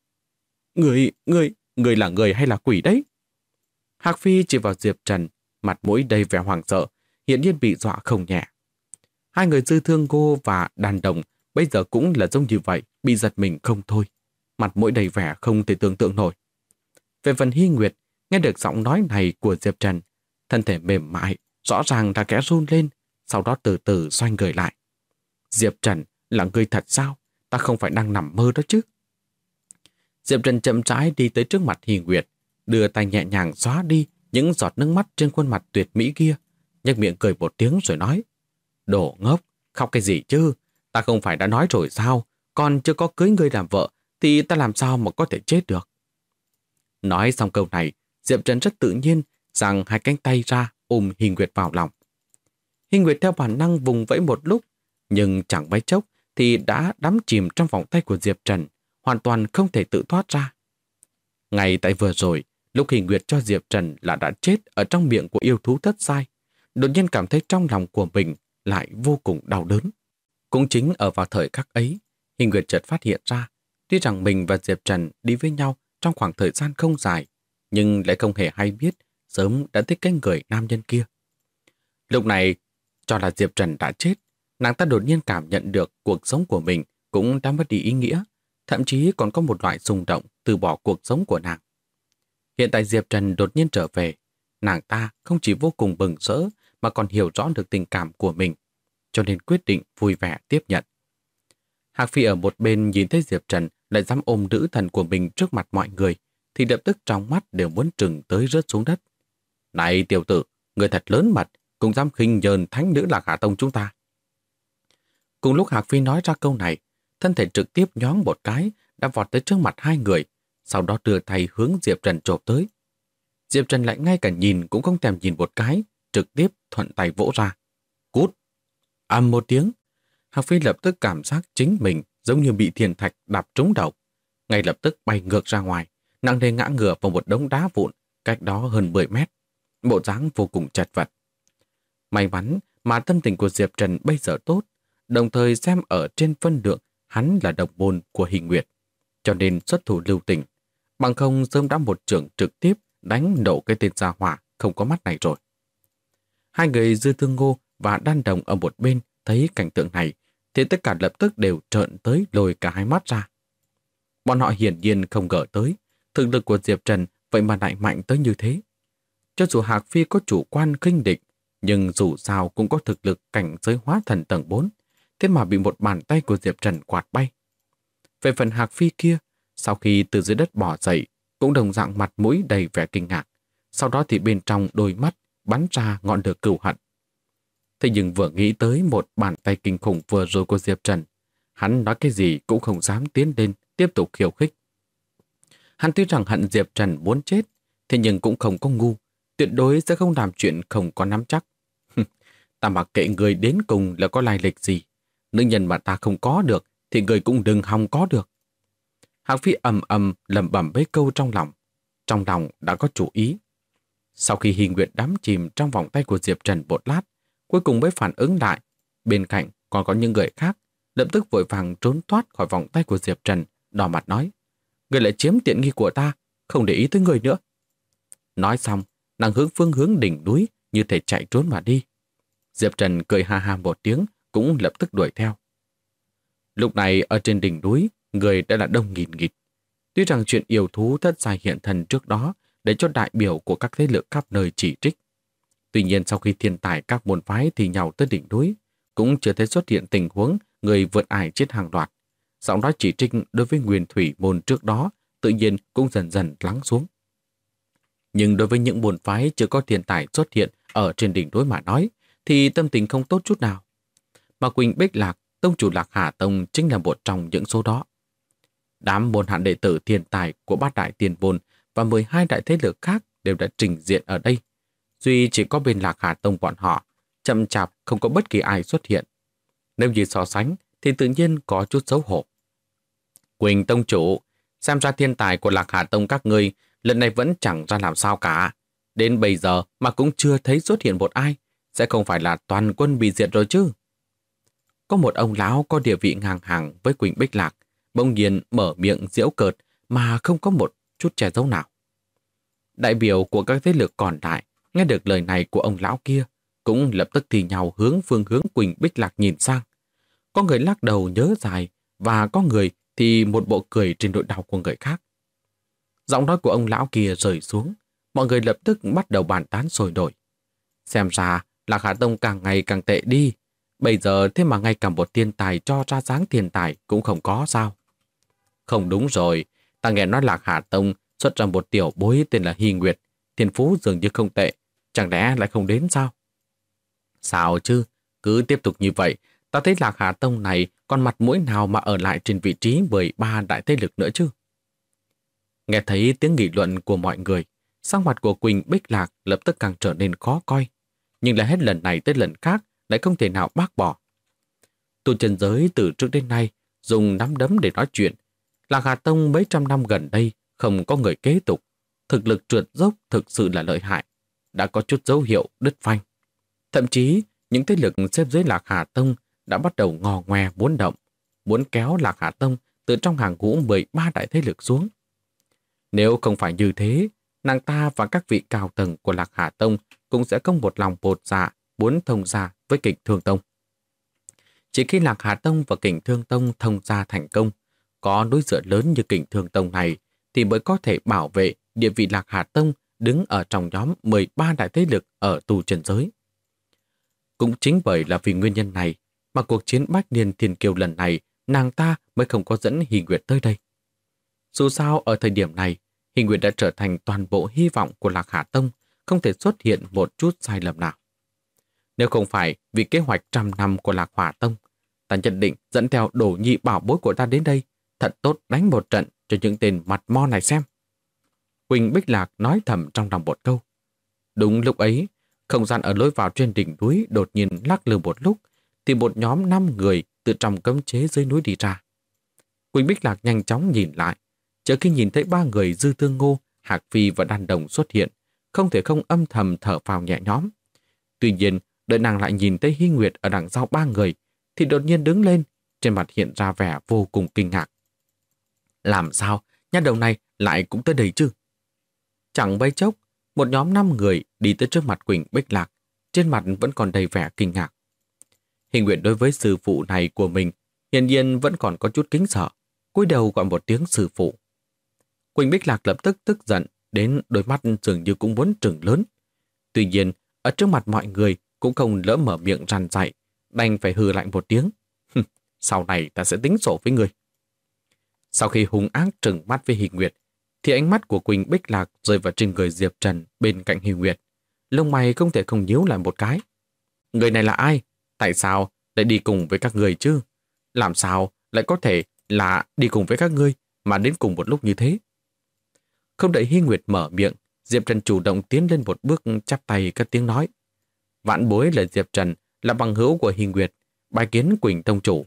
Người là người hay là quỷ đấy? Hạc Phi chỉ vào Diệp Trần, mặt mũi đầy vẻ hoảng sợ, hiển nhiên bị dọa không nhẹ. Hai người Dư Thương Ngô và Đan Đồng bây giờ cũng là giống như vậy, bị giật mình không thôi. Mặt mũi đầy vẻ không thể tưởng tượng nổi. Về phần Hy Nguyệt, nghe được giọng nói này của Diệp Trần, thân thể mềm mại, rõ ràng đã khẽ run lên, sau đó từ từ xoay người lại. Diệp Trần, là người thật sao? Ta không phải đang nằm mơ đó chứ? Diệp Trần chậm rãi đi tới trước mặt Hy Nguyệt, đưa tay nhẹ nhàng xóa đi những giọt nước mắt trên khuôn mặt tuyệt mỹ kia, nhếch miệng cười một tiếng rồi nói. Đồ ngốc, khóc cái gì chứ? Ta không phải đã nói rồi sao? Còn chưa có cưới ngươi làm vợ, thì ta làm sao mà có thể chết được? Nói xong câu này, Diệp Trần rất tự nhiên giang hai cánh tay ra ôm Hy Nguyệt vào lòng. Hy Nguyệt theo bản năng vùng vẫy một lúc, nhưng chẳng mấy chốc thì đã đắm chìm trong vòng tay của Diệp Trần, hoàn toàn không thể tự thoát ra. Ngay tại vừa rồi, lúc Hy Nguyệt cho Diệp Trần là đã chết ở trong miệng của yêu thú thất sai, đột nhiên cảm thấy trong lòng của mình lại vô cùng đau đớn. Cũng chính ở vào thời khắc ấy, Hy Nguyệt chợt phát hiện ra, tuy rằng mình và Diệp Trần đi với nhau trong khoảng thời gian không dài, nhưng lại không hề hay biết sớm đã thích cái người nam nhân kia. Lúc này, cho là Diệp Trần đã chết, nàng ta đột nhiên cảm nhận được cuộc sống của mình cũng đã mất đi ý nghĩa, thậm chí còn có một loại xung động từ bỏ cuộc sống của nàng. Hiện tại Diệp Trần đột nhiên trở về, nàng ta không chỉ vô cùng mừng rỡ mà còn hiểu rõ được tình cảm của mình, cho nên quyết định vui vẻ tiếp nhận. Hạc Phi ở một bên nhìn thấy Diệp Trần lại dám ôm nữ thần của mình trước mặt mọi người, thì lập tức trong mắt đều muốn trừng tới rớt xuống đất. Này tiểu tử, người thật lớn mật, cũng dám khinh nhờn thánh nữ Lạc Hà Tông chúng ta. Cùng lúc Hạc Phi nói ra câu này, thân thể trực tiếp nhoáng một cái, đã vọt tới trước mặt hai người, sau đó đưa tay hướng Diệp Trần chộp tới. Diệp Trần lại ngay cả nhìn cũng không thèm nhìn một cái, trực tiếp thuận tay vỗ ra. Cút! Ầm một tiếng, Hạc Phi lập tức cảm giác chính mình giống như bị thiên thạch đạp trúng đầu. Ngay lập tức bay ngược ra ngoài, nặng nề ngã ngửa vào một đống đá vụn, cách đó hơn 10 mét. Bộ dáng vô cùng chật vật. May mắn mà tâm tình của Diệp Trần bây giờ tốt, đồng thời xem ở trên phân lượng hắn là đồng môn của Hy Nguyệt, cho nên xuất thủ lưu tình, bằng không sớm đã một chưởng trực tiếp đánh nổ cái tên gia hỏa không có mắt này rồi. Hai người Dư Thương Ngô và Đan Đồng ở một bên thấy cảnh tượng này thì tất cả lập tức đều trợn tới lồi cả hai mắt ra. Bọn họ hiển nhiên không ngờ tới thực lực của Diệp Trần vậy mà lại mạnh tới như thế. Cho dù Hạc Phi có chủ quan khinh địch, nhưng dù sao cũng có thực lực cảnh giới hóa thần tầng 4, thế mà bị một bàn tay của Diệp Trần quạt bay. Về phần Hạc Phi kia, sau khi từ dưới đất bò dậy, cũng đồng dạng mặt mũi đầy vẻ kinh ngạc, sau đó thì bên trong đôi mắt bắn ra ngọn lửa cừu hận. Thế nhưng vừa nghĩ tới một bàn tay kinh khủng vừa rồi của Diệp Trần, hắn nói cái gì cũng không dám tiến lên tiếp tục khiêu khích. Hắn tuy rằng hận Diệp Trần muốn chết, thế nhưng cũng không có ngu, tuyệt đối sẽ không làm chuyện không có nắm chắc. Ta mặc kệ người đến cùng là có lai lịch gì, nữ nhân mà ta không có được thì người cũng đừng hòng có được. Hạc Phi ầm ầm lẩm bẩm mấy câu trong lòng đã có chủ ý. Sau khi Hy Nguyệt đắm chìm trong vòng tay của Diệp Trần một lát, cuối cùng mới phản ứng lại, bên cạnh còn có những người khác, lập tức vội vàng trốn thoát khỏi vòng tay của Diệp Trần, đỏ mặt nói: người lại chiếm tiện nghi của ta, không để ý tới người nữa. Nói xong, nàng hướng phương hướng đỉnh núi như thể chạy trốn mà đi. Diệp Trần cười ha ha một tiếng, cũng lập tức đuổi theo. Lúc này ở trên đỉnh núi, người đã là đông nghìn nghịt. Tuy rằng chuyện yêu thú thất sai hiện thần trước đó để cho đại biểu của các thế lực khắp nơi chỉ trích. Tuy nhiên sau khi thiên tài các môn phái thì nhau tới đỉnh núi, cũng chưa thấy xuất hiện tình huống người vượt ải chết hàng loạt. Giọng nói chỉ trích đối với Nguyên Thủy môn trước đó tự nhiên cũng dần dần lắng xuống. Nhưng đối với những môn phái chưa có thiên tài xuất hiện ở trên đỉnh núi mà nói, thì tâm tình không tốt chút nào. Mà Quỳnh Bích Lạc, tông chủ Lạc Hà Tông chính là một trong những số đó. Đám môn hạ đệ tử thiên tài của bát đại tiền môn và 12 đại thế lực khác đều đã trình diện ở đây. Duy chỉ có bên Lạc Hà Tông bọn họ, chậm chạp không có bất kỳ ai xuất hiện. Nếu như so sánh thì tự nhiên có chút xấu hổ. Quỳnh tông chủ, xem ra thiên tài của Lạc Hà Tông các ngươi lần này vẫn chẳng ra làm sao cả. Đến bây giờ mà cũng chưa thấy xuất hiện một ai, sẽ không phải là toàn quân bị diệt rồi chứ. Có một ông lão có địa vị ngang hàng với Quỳnh Bích Lạc, bỗng nhiên mở miệng giễu cợt mà không có một chút che giấu nào. Đại biểu của các thế lực còn lại nghe được lời này của ông lão kia, cũng lập tức thì nhau hướng phương hướng Quỳnh Bích Lạc nhìn sang. Có người lắc đầu nhớ dài, và có người thì một bộ cười trên nỗi đau của người khác. Giọng nói của ông lão kia rơi xuống, mọi người lập tức bắt đầu bàn tán sôi nổi. Xem ra Lạc Hà Tông càng ngày càng tệ đi, bây giờ thế mà ngay cả một thiên tài cho ra dáng thiên tài cũng không có sao. Không đúng rồi, ta nghe nói Lạc Hà Tông xuất ra một tiểu bối tên là Hy Nguyệt, thiên phú dường như không tệ, chẳng lẽ lại không đến sao? Sao chứ, cứ tiếp tục như vậy, ta thấy Lạc Hà Tông này còn mặt mũi nào mà ở lại trên vị trí 13 đại thế lực nữa chứ? Nghe thấy tiếng nghị luận của mọi người, Sắc mặt của Quỳnh Bích Lạc lập tức càng trở nên khó coi, nhưng lại hết lần này tới lần khác lại không thể nào bác bỏ. Tu chân giới từ trước đến nay dùng nắm đấm để nói chuyện. Lạc Hà Tông mấy trăm năm gần đây không có người kế tục, thực lực trượt dốc thực sự là lợi hại, đã có chút dấu hiệu đứt phanh. Thậm chí, những thế lực xếp dưới Lạc Hà Tông đã bắt đầu ngò ngoe muốn động, muốn kéo Lạc Hà Tông từ trong hàng ngũ 13 đại thế lực xuống. Nếu không phải như thế, nàng ta và các vị cao tầng của Lạc Hà Tông cũng sẽ không một lòng bột dạ muốn thông gia với Kình Thương Tông. Chỉ khi Lạc Hà Tông và Kình Thương Tông thông gia thành công, có núi dựa lớn như Kình Thương Tông này thì mới có thể bảo vệ địa vị Lạc Hà Tông đứng ở trong nhóm 13 đại thế lực ở tu chân giới. Cũng chính bởi là vì nguyên nhân này mà cuộc chiến Bách Niên Thiên Kiêu lần này nàng ta mới không có dẫn Hy Nguyệt tới đây. Dù sao ở thời điểm này, Hy Nguyệt đã trở thành toàn bộ hy vọng của Lạc Hà Tông, không thể xuất hiện một chút sai lầm nào. Nếu không phải vì kế hoạch 100 năm của Lạc Hỏa Tông, ta nhận định dẫn theo đồ nhị bảo bối của ta đến đây, thật tốt đánh một trận cho những tên mặt mo này xem. Quỳnh Bích Lạc nói thầm trong lòng một câu. Đúng lúc ấy, không gian ở lối vào trên đỉnh núi đột nhiên lắc lư một lúc, thì một nhóm 5 người từ trong cấm chế dưới núi đi ra. Quỳnh Bích Lạc nhanh chóng nhìn lại, chờ khi nhìn thấy 3 người Dư Tương Ngô, Hạc Phi và Đan Đồng xuất hiện, không thể không âm thầm thở phào nhẹ nhõm. Tuy nhiên, đợi nàng lại nhìn thấy Hy Nguyệt ở đằng sau 3 người, thì đột nhiên đứng lên, trên mặt hiện ra vẻ vô cùng kinh ngạc. Làm sao, nha đầu này lại cũng tới đây chứ? Chẳng mấy chốc, một nhóm 5 người đi tới trước mặt Quỳnh Bích Lạc, trên mặt vẫn còn đầy vẻ kinh ngạc. Hy Nguyệt đối với sư phụ này của mình hiển nhiên vẫn còn có chút kính sợ, cúi đầu gọi một tiếng sư phụ. Quỳnh Bích Lạc lập tức tức giận, đến đôi mắt dường như cũng muốn trừng lớn. Tuy nhiên, ở trước mặt mọi người cũng không lỡ mở miệng răn dạy, đành phải hừ lạnh một tiếng. Sau này ta sẽ tính sổ với người. Sau khi hung ác trừng mắt với Hy Nguyệt, thì ánh mắt của Quỳnh Bích Lạc rơi vào trên người Diệp Trần bên cạnh Hy Nguyệt. Lông mày không thể không nhíu lại một cái. Người này là ai? Tại sao lại đi cùng với các người chứ? Làm sao lại có thể là đi cùng với các ngươi mà đến cùng một lúc như thế? Không đợi Hy Nguyệt mở miệng, Diệp Trần chủ động tiến lên một bước, chắp tay cất tiếng nói. Vãn bối là Diệp Trần, là bằng hữu của Hy Nguyệt, bái kiến Quỳnh tông chủ.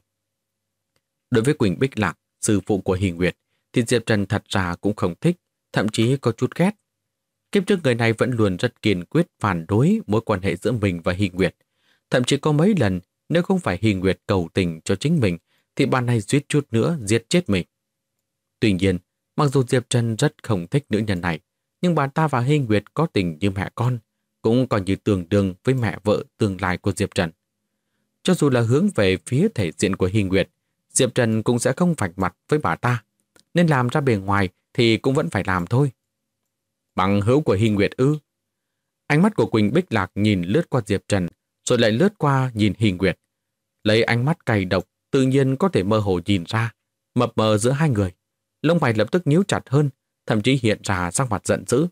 Đối với Quỳnh Bích Lạc, sư phụ của Hy Nguyệt, thì Diệp Trần thật ra cũng không thích, thậm chí có chút ghét. Kiếp trước người này vẫn luôn rất kiên quyết phản đối mối quan hệ giữa mình và Hy Nguyệt. Thậm chí có mấy lần, nếu không phải Hy Nguyệt cầu tình cho chính mình, thì bạn này suýt chút nữa giết chết mình. Tuy nhiên, mặc dù Diệp Trần rất không thích nữ nhân này, nhưng bà ta và Hy Nguyệt có tình như mẹ con, cũng còn như tương đương với mẹ vợ tương lai của Diệp Trần. Cho dù là hướng về phía thể diện của Hy Nguyệt, Diệp Trần cũng sẽ không vạch mặt với bà ta, nên làm ra bề ngoài thì cũng vẫn phải làm thôi. Bằng hữu của Hy Nguyệt ư? Ánh mắt của Quỳnh Bích Lạc nhìn lướt qua Diệp Trần, rồi lại lướt qua nhìn Hy Nguyệt. Lấy ánh mắt cay độc, tự nhiên có thể mơ hồ nhìn ra, mập mờ giữa hai người. Lông mày lập tức nhíu chặt hơn, thậm chí hiện ra sắc mặt giận dữ.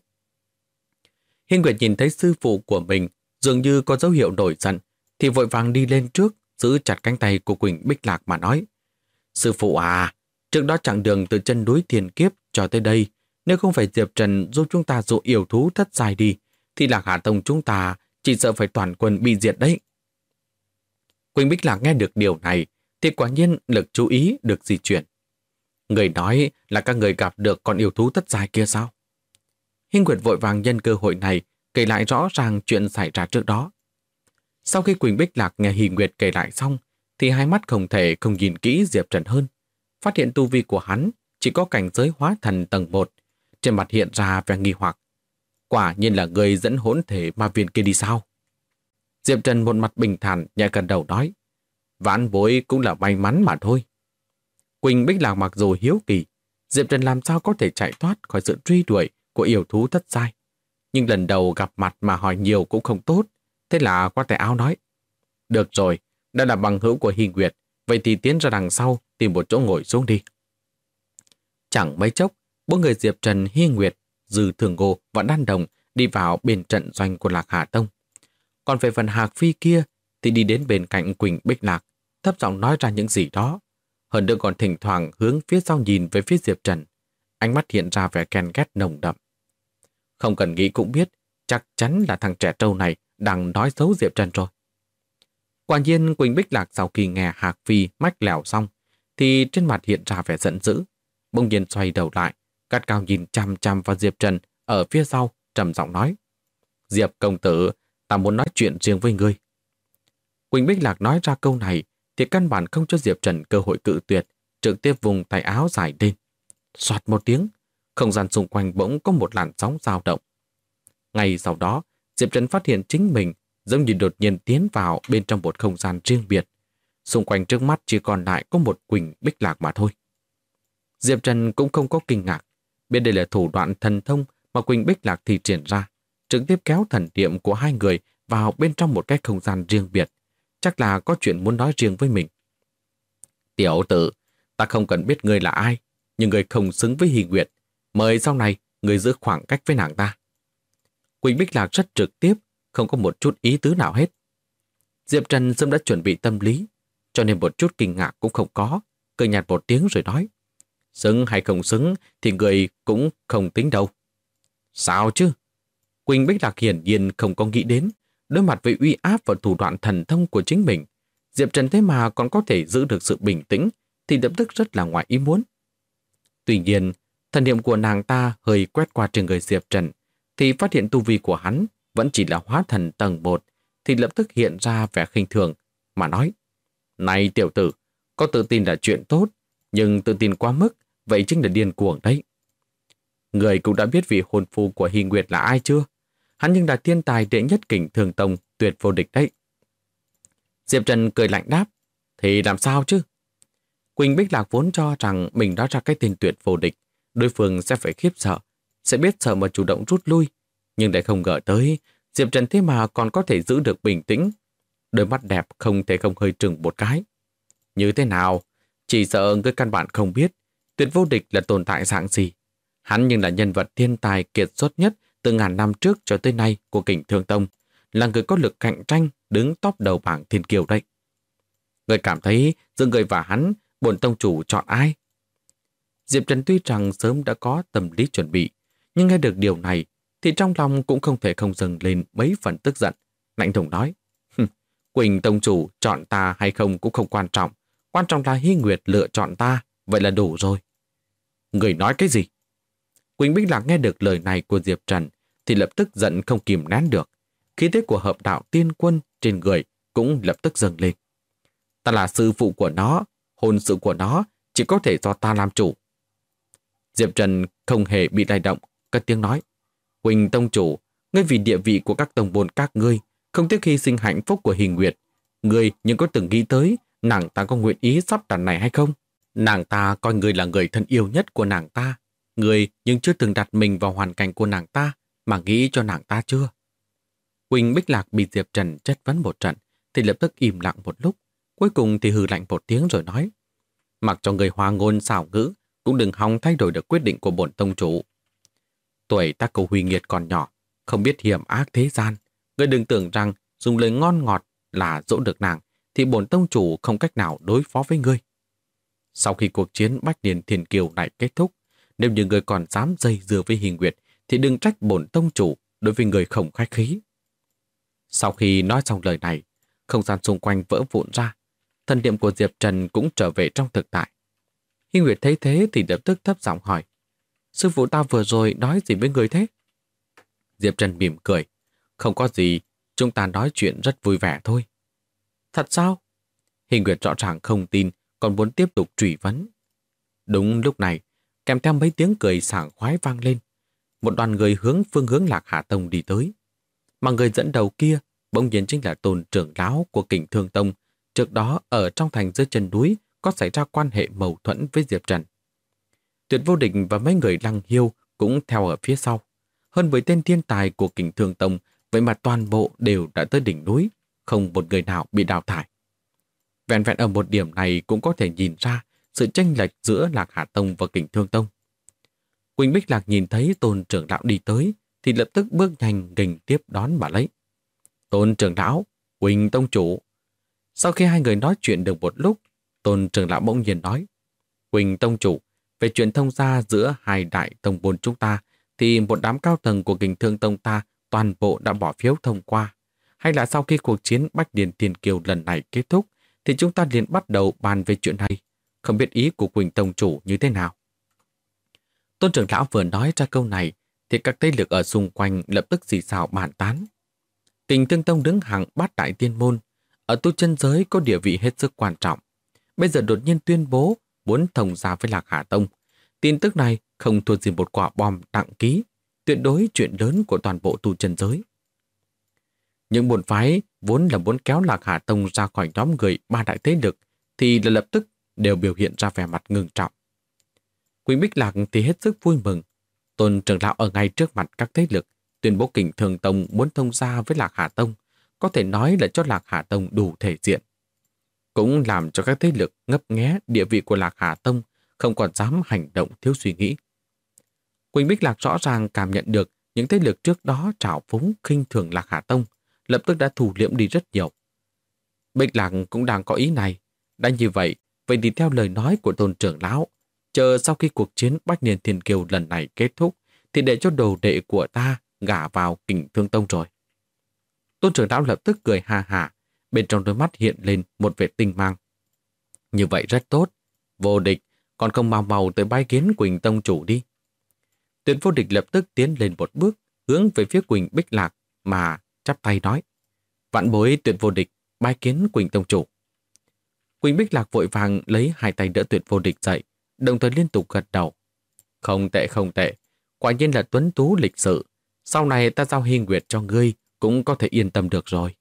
Hy Nguyệt nhìn thấy sư phụ của mình dường như có dấu hiệu nổi giận, thì vội vàng đi lên trước, giữ chặt cánh tay của Quỳnh Bích Lạc mà nói. Sư phụ à, trước đó chặng đường từ chân núi Thiên Kiếp cho tới đây, nếu không phải Diệp Trần giúp chúng ta dụ yêu thú thất giai đi, thì Lạc Hà Tông chúng ta chỉ sợ phải toàn quân bị diệt đấy. Quỳnh Bích Lạc nghe được điều này, thì quả nhiên lực chú ý được di chuyển. Người nói là các người gặp được con yêu thú thất giai kia sao? Hy Nguyệt vội vàng nhân cơ hội này kể lại rõ ràng chuyện xảy ra trước đó. Sau khi Quỳnh Bích Lạc nghe Hy Nguyệt kể lại xong, thì hai mắt không thể không nhìn kỹ Diệp Trần hơn. Phát hiện tu vi của hắn chỉ có cảnh giới hóa thần tầng 1, trên mặt hiện ra vẻ nghi hoặc. Quả nhiên là người dẫn hỗn thể ma viên kia đi sao? Diệp Trần một mặt bình thản nhẹ gật đầu nói. Vãn bối cũng là may mắn mà thôi. Quỳnh Bích Lạc mặc dù hiếu kỳ, Diệp Trần làm sao có thể chạy thoát khỏi sự truy đuổi của yêu thú thất giai. Nhưng lần đầu gặp mặt mà hỏi nhiều cũng không tốt, thế là qua tay áo nói. Được rồi, đã là bằng hữu của Hy Nguyệt, vậy thì tiến ra đằng sau tìm một chỗ ngồi xuống đi. Chẳng mấy chốc, bốn người Diệp Trần, Hy Nguyệt, Dư Thường Ngô và Đan Đồng đi vào bên trận doanh của Lạc Hà Tông. Còn về phần Hạc Phi kia thì đi đến bên cạnh Quỳnh Bích Lạc, thấp giọng nói ra những gì đó. Hơn nữa còn thỉnh thoảng hướng phía sau nhìn về phía Diệp Trần. Ánh mắt hiện ra vẻ ghen ghét nồng đậm. Không cần nghĩ cũng biết, chắc chắn là thằng trẻ trâu này đang nói xấu Diệp Trần rồi. Quả nhiên Quỳnh Bích Lạc sau khi nghe Hạc Phi mách lèo xong, thì trên mặt hiện ra vẻ giận dữ. Bỗng nhiên xoay đầu lại, gắt cao nhìn chằm chằm vào Diệp Trần ở phía sau, trầm giọng nói: Diệp công tử, ta muốn nói chuyện riêng với ngươi. Quỳnh Bích Lạc nói ra câu này thì căn bản không cho Diệp Trần cơ hội cự tuyệt, trực tiếp vùng tay áo dài lên. Soạt một tiếng, không gian xung quanh bỗng có một làn sóng dao động. Ngay sau đó, Diệp Trần phát hiện chính mình giống như đột nhiên tiến vào bên trong một không gian riêng biệt. Xung quanh trước mắt chỉ còn lại có một Quỳnh Bích Lạc mà thôi. Diệp Trần cũng không có kinh ngạc, biết đây là thủ đoạn thần thông mà Quỳnh Bích Lạc thi triển ra, trực tiếp kéo thần niệm của hai người vào bên trong một cái không gian riêng biệt. Chắc là có chuyện muốn nói riêng với mình. Tiểu tử, ta không cần biết ngươi là ai, nhưng ngươi không xứng với Hy Nguyệt. Mời sau này, ngươi giữ khoảng cách với nàng ta. Quỳnh Bích Lạc rất trực tiếp, không có một chút ý tứ nào hết. Diệp Trần sớm đã chuẩn bị tâm lý, cho nên một chút kinh ngạc cũng không có, cười nhạt một tiếng rồi nói: Xứng hay không xứng thì người cũng không tính đâu. Sao chứ? Quỳnh Bích Lạc hiển nhiên không có nghĩ đến, đối mặt với uy áp và thủ đoạn thần thông của chính mình, Diệp Trần thế mà còn có thể giữ được sự bình tĩnh, thì lập tức rất là ngoài ý muốn. Tuy nhiên, thần niệm của nàng ta hơi quét qua trên người Diệp Trần, thì phát hiện tu vi của hắn vẫn chỉ là hóa thần tầng 1, thì lập tức hiện ra vẻ khinh thường, mà nói: Này tiểu tử, có tự tin là chuyện tốt, nhưng tự tin quá mức, vậy chính là điên cuồng đấy. Người cũng đã biết vị hôn phu của Hy Nguyệt là ai chưa? Hắn nhưng là thiên tài đệ nhất Kình Thương Tông, tuyệt vô địch đấy. Diệp Trần cười lạnh đáp: Thì làm sao chứ? Quỳnh Bích Lạc vốn cho rằng mình nói ra cái tên tuyệt vô địch, đối phương sẽ phải khiếp sợ, sẽ biết sợ mà chủ động rút lui. Nhưng lại không ngờ tới, Diệp Trần thế mà còn có thể giữ được bình tĩnh. Đôi mắt đẹp không thể không hơi trừng một cái. Như thế nào? Chỉ sợ người căn bản không biết tuyệt vô địch là tồn tại dạng gì. Hắn nhưng là nhân vật thiên tài kiệt xuất nhất từ ngàn năm trước cho tới nay của Kình Thương Tông, là người có lực cạnh tranh đứng top đầu bảng thiên kiều đấy. Người cảm thấy giữa người và hắn, bổn tông chủ chọn ai? Diệp Trần tuy rằng sớm đã có tâm lý chuẩn bị, nhưng nghe được điều này thì trong lòng cũng không thể không dâng lên mấy phần tức giận. Lạnh lùng nói: Quỳnh tông chủ chọn ta hay không cũng không quan trọng, quan trọng là Hy Nguyệt lựa chọn ta, vậy là đủ rồi. Người nói cái gì? Quỳnh Bích Lạc nghe được lời này của Diệp Trần thì lập tức giận không kìm nén được. Khí thế của hợp đạo tiên quân trên người cũng lập tức dâng lên. Ta là sư phụ của nó, hôn sự của nó chỉ có thể do ta làm chủ. Diệp Trần không hề bị lay động, cất tiếng nói: Quỳnh tông chủ, ngươi vì địa vị của các tông môn các ngươi không tiếc hy sinh hạnh phúc của Hy Nguyệt. Ngươi nhưng có từng nghĩ tới nàng ta có nguyện ý sắp đặt này hay không? Nàng ta coi ngươi là người thân yêu nhất của nàng ta. Ngươi nhưng chưa từng đặt mình vào hoàn cảnh của nàng ta mà nghĩ cho nàng ta chưa? Quỳnh Bích Lạc bị Diệp Trần chất vấn một trận thì lập tức im lặng một lúc, cuối cùng thì hừ lạnh một tiếng rồi nói: Mặc cho người hoa ngôn xảo ngữ cũng đừng hòng thay đổi được quyết định của bổn tông chủ. Tuổi ta cầu huy nghiệt còn nhỏ, không biết hiểm ác thế gian. Ngươi đừng tưởng rằng dùng lời ngon ngọt là dỗ được nàng thì bổn tông chủ không cách nào đối phó với ngươi. Sau khi cuộc chiến Bách Niên Thiên Kiều này kết thúc, nếu như ngươi còn dám dây dưa với Hy Nguyệt thì đừng trách bổn tông chủ đối với người không khách khí. Sau khi nói xong lời này, không gian xung quanh vỡ vụn ra, thần niệm của Diệp Trần cũng trở về trong thực tại. Hy Nguyệt thấy thế thì lập tức thấp giọng hỏi: Sư phụ ta vừa rồi nói gì với người thế? Diệp Trần mỉm cười: Không có gì, chúng ta nói chuyện rất vui vẻ thôi. Thật sao? Hy Nguyệt rõ ràng không tin, còn muốn tiếp tục truy vấn. Đúng lúc này, kèm theo mấy tiếng cười sảng khoái vang lên, một đoàn người hướng phương hướng Lạc Hà Tông đi tới. Mà người dẫn đầu kia bỗng nhiên chính là Tôn trưởng lão của Kình Thương Tông, trước đó ở trong thành dưới chân núi có xảy ra quan hệ mâu thuẫn với Diệp Trần. Tuyệt vô địch và mấy người Lăng Hiêu cũng theo ở phía sau. Hơn 10 tên thiên tài của Kình Thương Tông, vậy mà toàn bộ đều đã tới đỉnh núi, không một người nào bị đào thải. Vẹn vẹn ở một điểm này cũng có thể nhìn ra sự chênh lệch giữa Lạc Hà Tông và Kình Thương Tông. Quỳnh Bích Lạc nhìn thấy Tôn trưởng lão đi tới thì lập tức bước nhanh nghênh tiếp đón mà lấy. Tôn trưởng lão, Quỳnh tông chủ. Sau khi hai người nói chuyện được một lúc, Tôn trưởng lão bỗng nhiên nói: Quỳnh tông chủ, về chuyện thông gia giữa hai đại tông môn chúng ta thì một đám cao tầng của Kình Thương Tông ta toàn bộ đã bỏ phiếu thông qua. Hay là sau khi cuộc chiến Bách Điền Thiên Kiều lần này kết thúc, thì chúng ta liền bắt đầu bàn về chuyện này. Không biết ý của Quỳnh Tông chủ như thế nào. Tôn trưởng lão vừa nói ra câu này, thì các thế lực ở xung quanh lập tức xì xào bàn tán. Kình Thương Tông đứng hàng bát đại tiên môn, ở tu chân giới có địa vị hết sức quan trọng. Bây giờ đột nhiên tuyên bố muốn thông gia với Lạc Hà Tông. Tin tức này không thua gì một quả bom đặng ký, tuyệt đối chuyện lớn của toàn bộ tu chân giới. Những môn phái vốn là muốn kéo Lạc Hà Tông ra khỏi nhóm người ba đại thế lực thì lập tức đều biểu hiện ra vẻ mặt ngưng trọng. Quỳnh Bích Lạc thì hết sức vui mừng. Tôn trưởng lão ở ngay trước mặt các thế lực tuyên bố Kình Thương Tông muốn thông gia với Lạc Hà Tông, có thể nói là cho Lạc Hà Tông đủ thể diện. Cũng làm cho các thế lực ngấp nghé địa vị của Lạc Hà Tông, không còn dám hành động thiếu suy nghĩ. Quỳnh Bích Lạc rõ ràng cảm nhận được những thế lực trước đó trào phúng khinh thường Lạc Hà Tông, lập tức đã thủ liễm đi rất nhiều. Bích Lạc cũng đang có ý này. Đã như vậy thì theo lời nói của Tôn trưởng lão, chờ sau khi cuộc chiến Bách Niên Thiên Kiều lần này kết thúc, thì để cho đồ đệ của ta gả vào Kình Thương Tông rồi. Tôn trưởng lão lập tức cười ha hả, bên trong đôi mắt hiện lên một vẻ tinh mang. Như vậy rất tốt, Vô Địch, còn không mau mau tới bái kiến Quỳnh Tông chủ đi. Tuyệt Vô Địch lập tức tiến lên một bước, hướng về phía Quỳnh Bích Lạc mà chắp tay nói: Vạn bối Tuyệt Vô Địch bái kiến Quỳnh Tông chủ. Quỳnh Bích Lạc vội vàng lấy hai tay đỡ Tuyệt Vô Địch dậy, đồng thời liên tục gật đầu. Không tệ không tệ, quả nhiên là tuấn tú lịch sự. Sau này ta giao Hy Nguyệt cho ngươi cũng có thể yên tâm được rồi.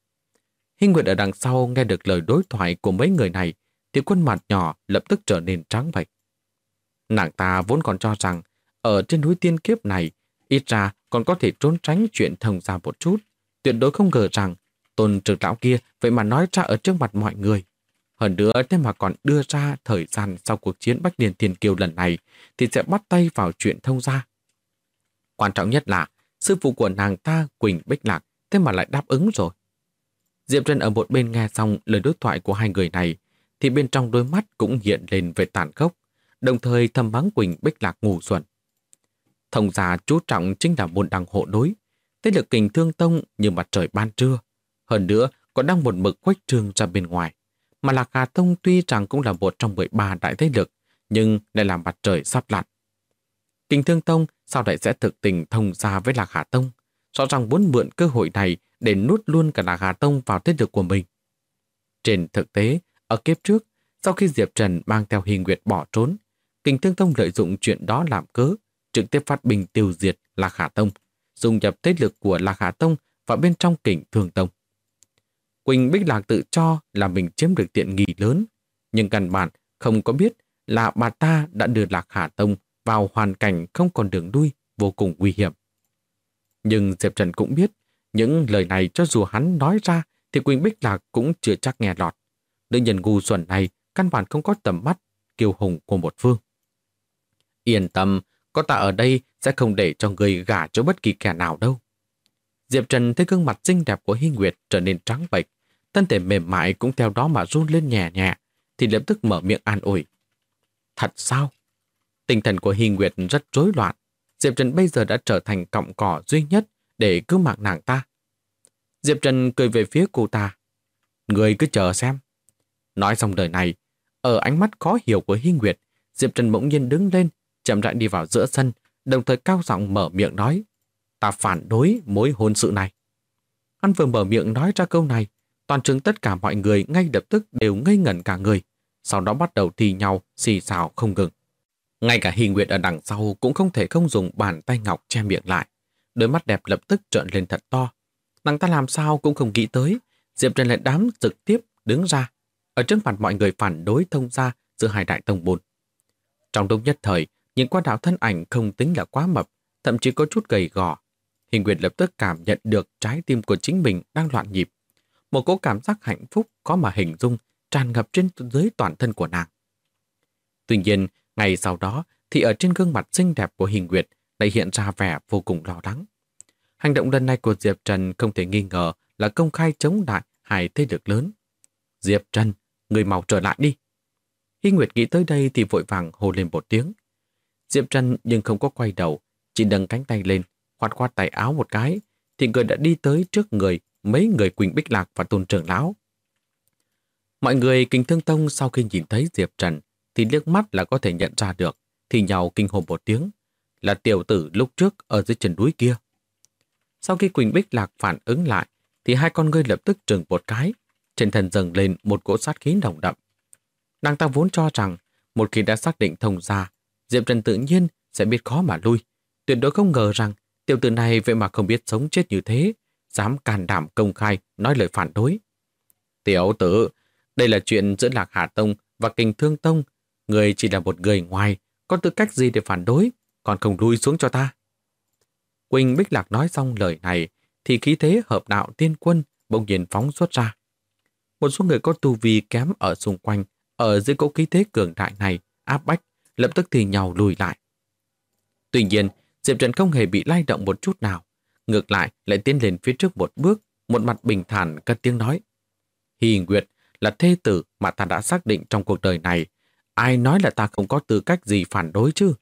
Hy Nguyệt ở đằng sau nghe được lời đối thoại của mấy người này thì khuôn mặt nhỏ lập tức trở nên trắng bệch. Nàng ta vốn còn cho rằng ở trên núi tiên kiếp này ít ra còn có thể trốn tránh chuyện thông gia một chút, tuyệt đối không ngờ rằng Tôn trưởng lão kia vậy mà nói ra ở trước mặt mọi người. Hơn nữa thế mà còn đưa ra thời gian sau cuộc chiến Bách Điền Thiên Kiều lần này thì sẽ bắt tay vào chuyện thông gia. Quan trọng nhất là sư phụ của nàng ta Quỳnh Bích Lạc thế mà lại đáp ứng rồi. Diệp Trần ở một bên nghe xong lời đối thoại của hai người này thì bên trong đôi mắt cũng hiện lên về tàn khốc, đồng thời thầm mắng Quỳnh Bích Lạc ngu xuẩn. Thông gia chú trọng chính là môn đăng hộ đối, thế lực Kình Thương Tông như mặt trời ban trưa, hơn nữa còn đang một mực khuếch trương ra bên ngoài. Mà Lạc Hà Tông tuy rằng cũng là một trong 13 đại thế lực, nhưng lại là mặt trời sắp lặn. Kình Thương Tông sao lại sẽ thực tình thông gia với Lạc Hà Tông, rõ ràng muốn mượn cơ hội này để nuốt luôn cả Lạc Hà Tông vào thế lực của mình. Trên thực tế, ở kiếp trước, sau khi Diệp Trần mang theo Hy Nguyệt bỏ trốn, Kình Thương Tông lợi dụng chuyện đó làm cớ, trực tiếp phát binh tiêu diệt Lạc Hà Tông, dung nhập thế lực của Lạc Hà Tông vào bên trong Kình Thương Tông. Quỳnh Bích Lạc tự cho là mình chiếm được tiện nghi lớn, nhưng căn bản không có biết là bà ta đã đưa Lạc Hà Tông vào hoàn cảnh không còn đường lui, vô cùng nguy hiểm. Nhưng Diệp Trần cũng biết, những lời này cho dù hắn nói ra thì Quỳnh Bích Lạc cũng chưa chắc nghe lọt. Nữ nhân ngu xuẩn này căn bản không có tầm mắt kiêu hùng của một phương. Yên tâm, có ta ở đây sẽ không để cho người gả cho bất kỳ kẻ nào đâu. Diệp Trần thấy gương mặt xinh đẹp của Hy Nguyệt trở nên trắng bệch, thân thể mềm mại cũng theo đó mà run lên nhẹ nhẹ, thì lập tức mở miệng an ủi. Thật sao? Tinh thần của Hy Nguyệt rất rối loạn. Diệp Trần bây giờ đã trở thành cọng cỏ duy nhất để cứu mạng nàng ta. Diệp Trần cười về phía cô ta. Người cứ chờ xem. Nói xong lời này, ở ánh mắt khó hiểu của Hy Nguyệt, Diệp Trần bỗng nhiên đứng lên, chậm rãi đi vào giữa sân, đồng thời cao giọng mở miệng nói. Ta phản đối mối hôn sự này. Hắn vừa mở miệng nói ra câu này, toàn trường tất cả mọi người ngay lập tức đều ngây ngẩn cả người, sau đó bắt đầu thi nhau xì xào không ngừng. Ngay cả Hy Nguyệt ở đằng sau cũng không thể không dùng bàn tay ngọc che miệng lại. Đôi mắt đẹp lập tức trợn lên thật to. Nàng ta làm sao cũng không nghĩ tới, Diệp Trần lại dám trực tiếp đứng ra ở trước mặt mọi người phản đối thông gia giữa hai đại tông môn. Trong lúc nhất thời, nhìn qua đạo thân ảnh không tính là quá mập, thậm chí có chút gầy gò. Hy Nguyệt lập tức cảm nhận được trái tim của chính mình đang loạn nhịp. Một cỗ cảm giác hạnh phúc có mà hình dung tràn ngập trên dưới toàn thân của nàng. Tuy nhiên, ngày sau đó thì ở trên gương mặt xinh đẹp của Hy Nguyệt lại hiện ra vẻ vô cùng lo lắng. Hành động lần này của Diệp Trần không thể nghi ngờ là công khai chống lại hai thế lực lớn. Diệp Trần, người mau trở lại đi. Hy Nguyệt nghĩ tới đây thì vội vàng hô lên một tiếng. Diệp Trần nhưng không có quay đầu, Chỉ nâng cánh tay lên, khoát khoát tay áo một cái, thì người đã đi tới trước người mấy người Quỳnh Bích Lạc và Tôn trưởng lão. Mọi người Kình Thương Tông sau khi nhìn thấy Diệp Trần thì liếc mắt là có thể nhận ra được, thì nhào kinh hồn một tiếng, là tiểu tử lúc trước ở dưới chân núi kia. Sau khi Quỳnh Bích Lạc phản ứng lại, thì hai con ngươi lập tức trừng một cái, trên thân dâng lên một cỗ sát khí nồng đậm. Nàng ta vốn cho rằng, một khi đã xác định thông ra, Diệp Trần tự nhiên sẽ biết khó mà lui. Tuyệt đối không ngờ rằng tiểu tử này vậy mà không biết sống chết như thế, dám can đảm công khai nói lời phản đối. Tiểu tử, đây là chuyện giữa Lạc Hà Tông và Kình Thương Tông. Người chỉ là một người ngoài, có tư cách gì để phản đối, còn không lui xuống cho ta. Quỳnh Bích Lạc nói xong lời này, thì khí thế hợp đạo tiên quân bỗng nhiên phóng xuất ra. Một số người có tu vi kém ở xung quanh, ở dưới cỗ khí thế cường đại này, áp bách, lập tức thì nhào lùi lại. Tuy nhiên, Diệp Trần không hề bị lay động một chút nào, ngược lại lại tiến lên phía trước một bước, một mặt bình thản cất tiếng nói. Hy Nguyệt là thê tử mà ta đã xác định trong cuộc đời này, ai nói là ta không có tư cách gì phản đối chứ?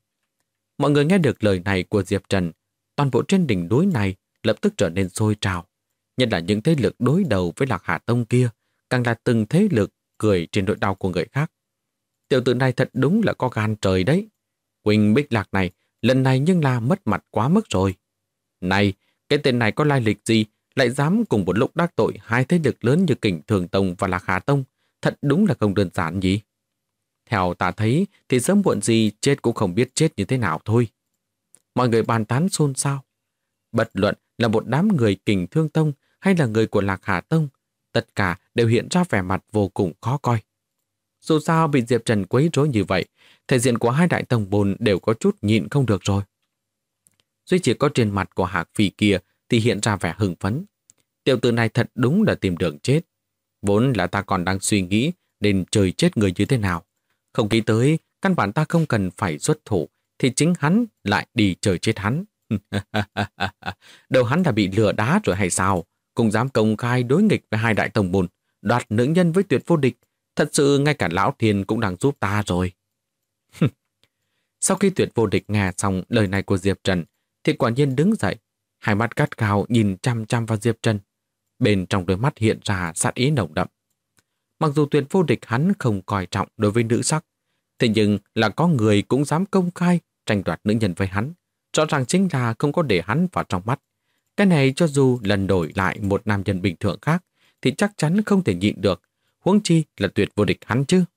Mọi người nghe được lời này của Diệp Trần, toàn bộ trên đỉnh núi này lập tức trở nên sôi trào, nhất là những thế lực đối đầu với Lạc Hà Tông kia, càng là từng thế lực cười trên nỗi đau của người khác. Tiểu tử này thật đúng là có gan trời đấy. Quỳnh Bích Lạc này, lần này nhưng là mất mặt quá mức rồi. Này, cái tên này có lai lịch gì, lại dám cùng một lúc đắc tội hai thế lực lớn như Kình Thường Tông và Lạc Hà Tông, thật đúng là không đơn giản gì. Theo ta thấy thì sớm muộn gì chết cũng không biết chết như thế nào thôi. Mọi người bàn tán xôn xao. Bất luận là một đám người Kình Thương Tông hay là người của Lạc Hà Tông, tất cả đều hiện ra vẻ mặt vô cùng khó coi. Dù sao bị Diệp Trần quấy rối như vậy, thể diện của hai đại tông môn đều có chút nhịn không được rồi. Duy chỉ có trên mặt của Hạc Phi kia thì hiện ra vẻ hưng phấn. Tiểu tử này thật đúng là tìm đường chết. Vốn là ta còn đang suy nghĩ nên trời chết người như thế nào. Không nghĩ tới, căn bản ta không cần phải xuất thủ, thì chính hắn lại đi trời chết hắn. Đầu hắn đã bị lừa đá rồi hay sao? Cũng dám công khai đối nghịch với hai đại tông môn, đoạt nữ nhân với Tuyệt Vô Địch. Thật sự ngay cả Lão Thiên cũng đang giúp ta rồi. Sau khi Tuyệt Vô Địch nghe xong lời này của Diệp Trần, thì quả nhiên đứng dậy, hai mắt gắt gao nhìn chăm chăm vào Diệp Trần. Bên trong đôi mắt hiện ra sát ý nồng đậm. Mặc dù Tuyệt Vô Địch hắn không coi trọng đối với nữ sắc, thế nhưng là có người cũng dám công khai tranh đoạt nữ nhân với hắn. Rõ ràng chính là không có để hắn vào trong mắt. Cái này cho dù lần đổi lại một nam nhân bình thường khác, thì chắc chắn không thể nhịn được, huống chi là Tuyệt Vô Địch hắn chứ.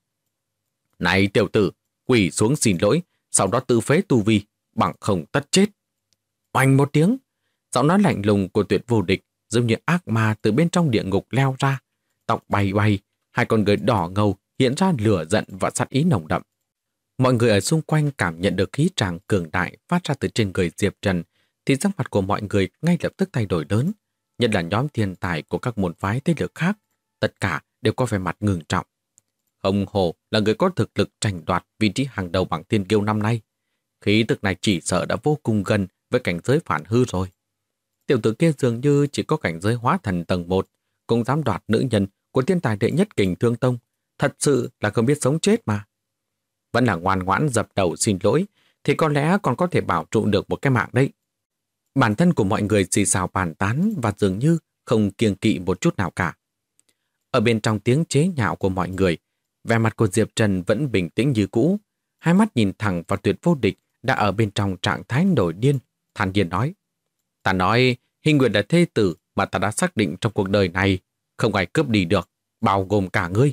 Này tiểu tử, quỳ xuống xin lỗi, sau đó tự phế tu vi, bằng không tất chết. Oanh một tiếng, giọng nói lạnh lùng của Tuyệt Vô Địch giống như ác ma từ bên trong địa ngục leo ra, tóc bay bay, hai con người đỏ ngầu hiện ra lửa giận và sát ý nồng đậm. Mọi người ở xung quanh cảm nhận được khí tràng cường đại phát ra từ trên người Diệp Trần, thì sắc mặt của mọi người ngay lập tức thay đổi lớn, nhất là nhóm thiên tài của các môn phái thế lực khác, tất cả đều có vẻ mặt ngưng trọng. Hồng Hồ là người có thực lực tranh đoạt vị trí hàng đầu bảng thiên kiêu năm nay. Khí tức này chỉ sợ đã vô cùng gần với cảnh giới phản hư rồi. Tiểu tử kia dường như chỉ có cảnh giới hóa thần tầng 1, cũng dám đoạt nữ nhân của thiên tài đệ nhất Kình Thương Tông. Thật sự là không biết sống chết mà. Vẫn là ngoan ngoãn dập đầu xin lỗi, thì có lẽ còn có thể bảo trụ được một cái mạng đấy. Bản thân của mọi người xì xào bàn tán và dường như không kiêng kỵ một chút nào cả. Ở bên trong tiếng chế nhạo của mọi người, vẻ mặt của Diệp Trần vẫn bình tĩnh như cũ, hai mắt nhìn thẳng vào Tuyệt Vô Địch đã ở bên trong trạng thái nổi điên, thản nhiên nói. Ta nói, Hy Nguyệt là thê tử mà ta đã xác định trong cuộc đời này, không ai cướp đi được, bao gồm cả ngươi.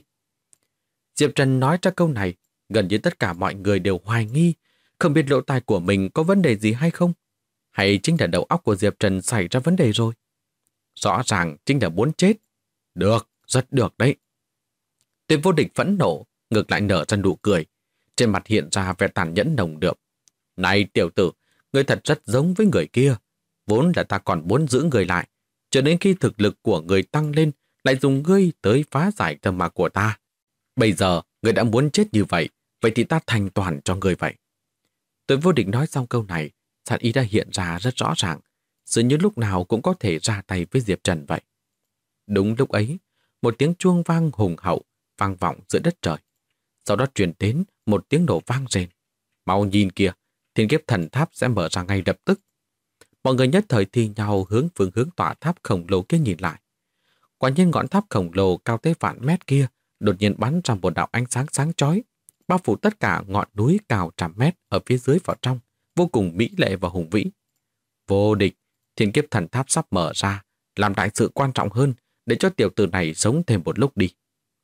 Diệp Trần nói ra câu này, gần như tất cả mọi người đều hoài nghi, không biết lỗ tai của mình có vấn đề gì hay không, hay chính là đầu óc của Diệp Trần xảy ra vấn đề rồi. Rõ ràng chính là muốn chết. Được, rất được đấy. Tuyệt Vô Địch phẫn nộ, ngược lại nở ra nụ cười, trên mặt hiện ra vẻ tàn nhẫn nồng đượm. Này tiểu tử, ngươi thật rất giống với người kia. Vốn là ta còn muốn giữ người lại, cho đến khi thực lực của người tăng lên, lại dùng ngươi tới phá giải tâm ma của ta. Bây giờ, ngươi đã muốn chết như vậy, vậy thì ta thành toàn cho ngươi vậy. Tuyệt Vô Địch nói xong câu này, sát ý đã hiện ra rất rõ ràng, dường như lúc nào cũng có thể ra tay với Diệp Trần vậy. Đúng lúc ấy, một tiếng chuông vang hùng hậu vang vọng giữa đất trời. Sau đó truyền đến một tiếng nổ vang rền. Mau nhìn kìa, thiên kiếp thần tháp sẽ mở ra ngay lập tức. Mọi người nhất thời thi nhau hướng phương hướng tòa tháp khổng lồ kia nhìn lại. Quả nhiên ngọn tháp khổng lồ cao tới vạn mét kia đột nhiên bắn ra một đạo ánh sáng sáng chói, bao phủ tất cả ngọn núi cao trăm mét ở phía dưới vào trong, vô cùng mỹ lệ và hùng vĩ. Vô địch, thiên kiếp thần tháp sắp mở ra, làm đại sự quan trọng hơn, để cho tiểu tử này sống thêm một lúc đi.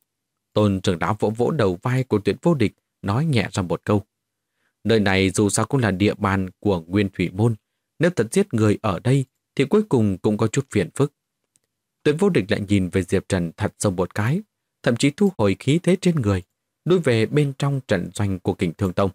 Tôn trưởng lão vỗ vỗ đầu vai của Tuyệt Vô Địch, nói nhẹ ra một câu. Nơi này dù sao cũng là địa bàn của Nguyên Thủy Môn, nếu thật giết người ở đây thì cuối cùng cũng có chút phiền phức. Tuyệt Vô Địch lại nhìn về Diệp Trần thật sâu một cái, thậm chí thu hồi khí thế trên người, lui về bên trong trận doanh của Kình Thương Tông.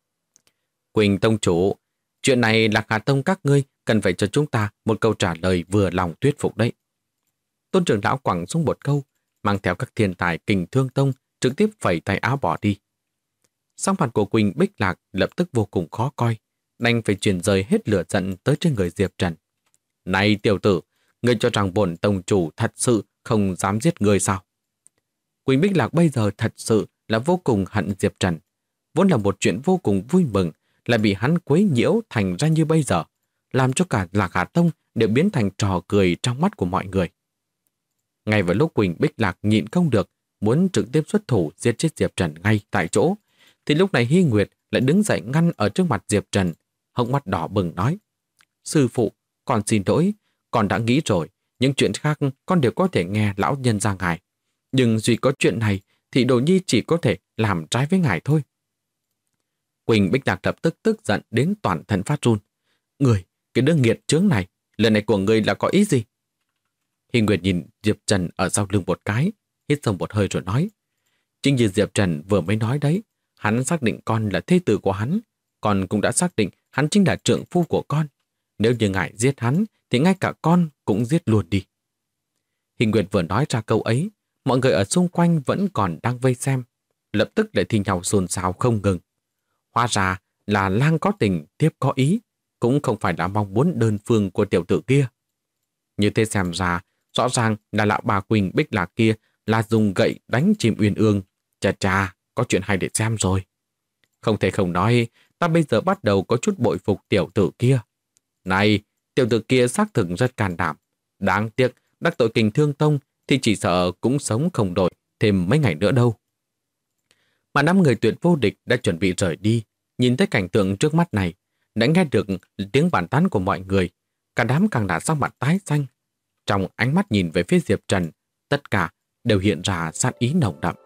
Quỳnh Tông chủ, chuyện này Lạc Hà Tông các ngươi cần phải cho chúng ta một câu trả lời vừa lòng thuyết phục đấy. Tôn trưởng lão quẳng xuống một câu, mang theo các thiên tài Kình Thương Tông trực tiếp phẩy tay áo bỏ đi. Sắc mặt của Quỳnh Bích Lạc lập tức vô cùng khó coi, đành phải chuyển rời hết lửa giận tới trên người Diệp Trần. Này tiểu tử, ngươi cho rằng bổn tông chủ thật sự không dám giết ngươi sao? Quỳnh Bích Lạc bây giờ thật sự là vô cùng hận Diệp Trần. Vốn là một chuyện vô cùng vui mừng, lại bị hắn quấy nhiễu thành ra như bây giờ, làm cho cả Lạc Hà Tông đều biến thành trò cười trong mắt của mọi người. Ngay vào lúc Quỳnh Bích Lạc nhịn không được, muốn trực tiếp xuất thủ giết chết Diệp Trần ngay tại chỗ, thì lúc này Hy Nguyệt lại đứng dậy ngăn ở trước mặt Diệp Trần, hốc mắt đỏ bừng nói: Sư phụ, con xin lỗi, con đã nghĩ rồi, những chuyện khác con đều có thể nghe lão nhân ra ngài. Nhưng duy có chuyện này thì Đồ Nhi chỉ có thể làm trái với ngài thôi. Quỳnh Bích Lạc lập tức tức giận đến toàn thân phát run. Người, cái đứa nghiệt chướng này, lần này của ngươi là có ý gì? Hy Nguyệt nhìn Diệp Trần ở sau lưng một cái, hít sâu một hơi rồi nói: Chính như Diệp Trần vừa mới nói đấy, hắn xác định con là thê tử của hắn, con cũng đã xác định hắn chính là trượng phu của con. Nếu như ngài giết hắn, thì ngay cả con cũng giết luôn đi. Hy Nguyệt vừa nói ra câu ấy, mọi người ở xung quanh vẫn còn đang vây xem, lập tức lại thi nhau xôn xao không ngừng. Hóa ra là lang có tình, tiếp có ý, cũng không phải là mong muốn đơn phương của tiểu tử kia. Như thế xem ra, rõ ràng là lão bà Quỳnh Bích Lạc kia là dùng gậy đánh chim uyên ương. Chà chà, có chuyện hay để xem rồi. Không thể không nói, ta bây giờ bắt đầu có chút bội phục tiểu tử kia. Này, tiểu tử kia xác thực rất can đảm. Đáng tiếc, đắc tội Kình Thương Tông thì chỉ sợ cũng sống không đổi thêm mấy ngày nữa đâu. Mà 5 người Tuyệt Vô Địch đã chuẩn bị rời đi, nhìn thấy cảnh tượng trước mắt này, đã nghe được tiếng bàn tán của mọi người, cả đám càng đã sắc mặt tái xanh. Trong ánh mắt nhìn về phía Diệp Trần, tất cả đều hiện ra sát ý nồng đậm.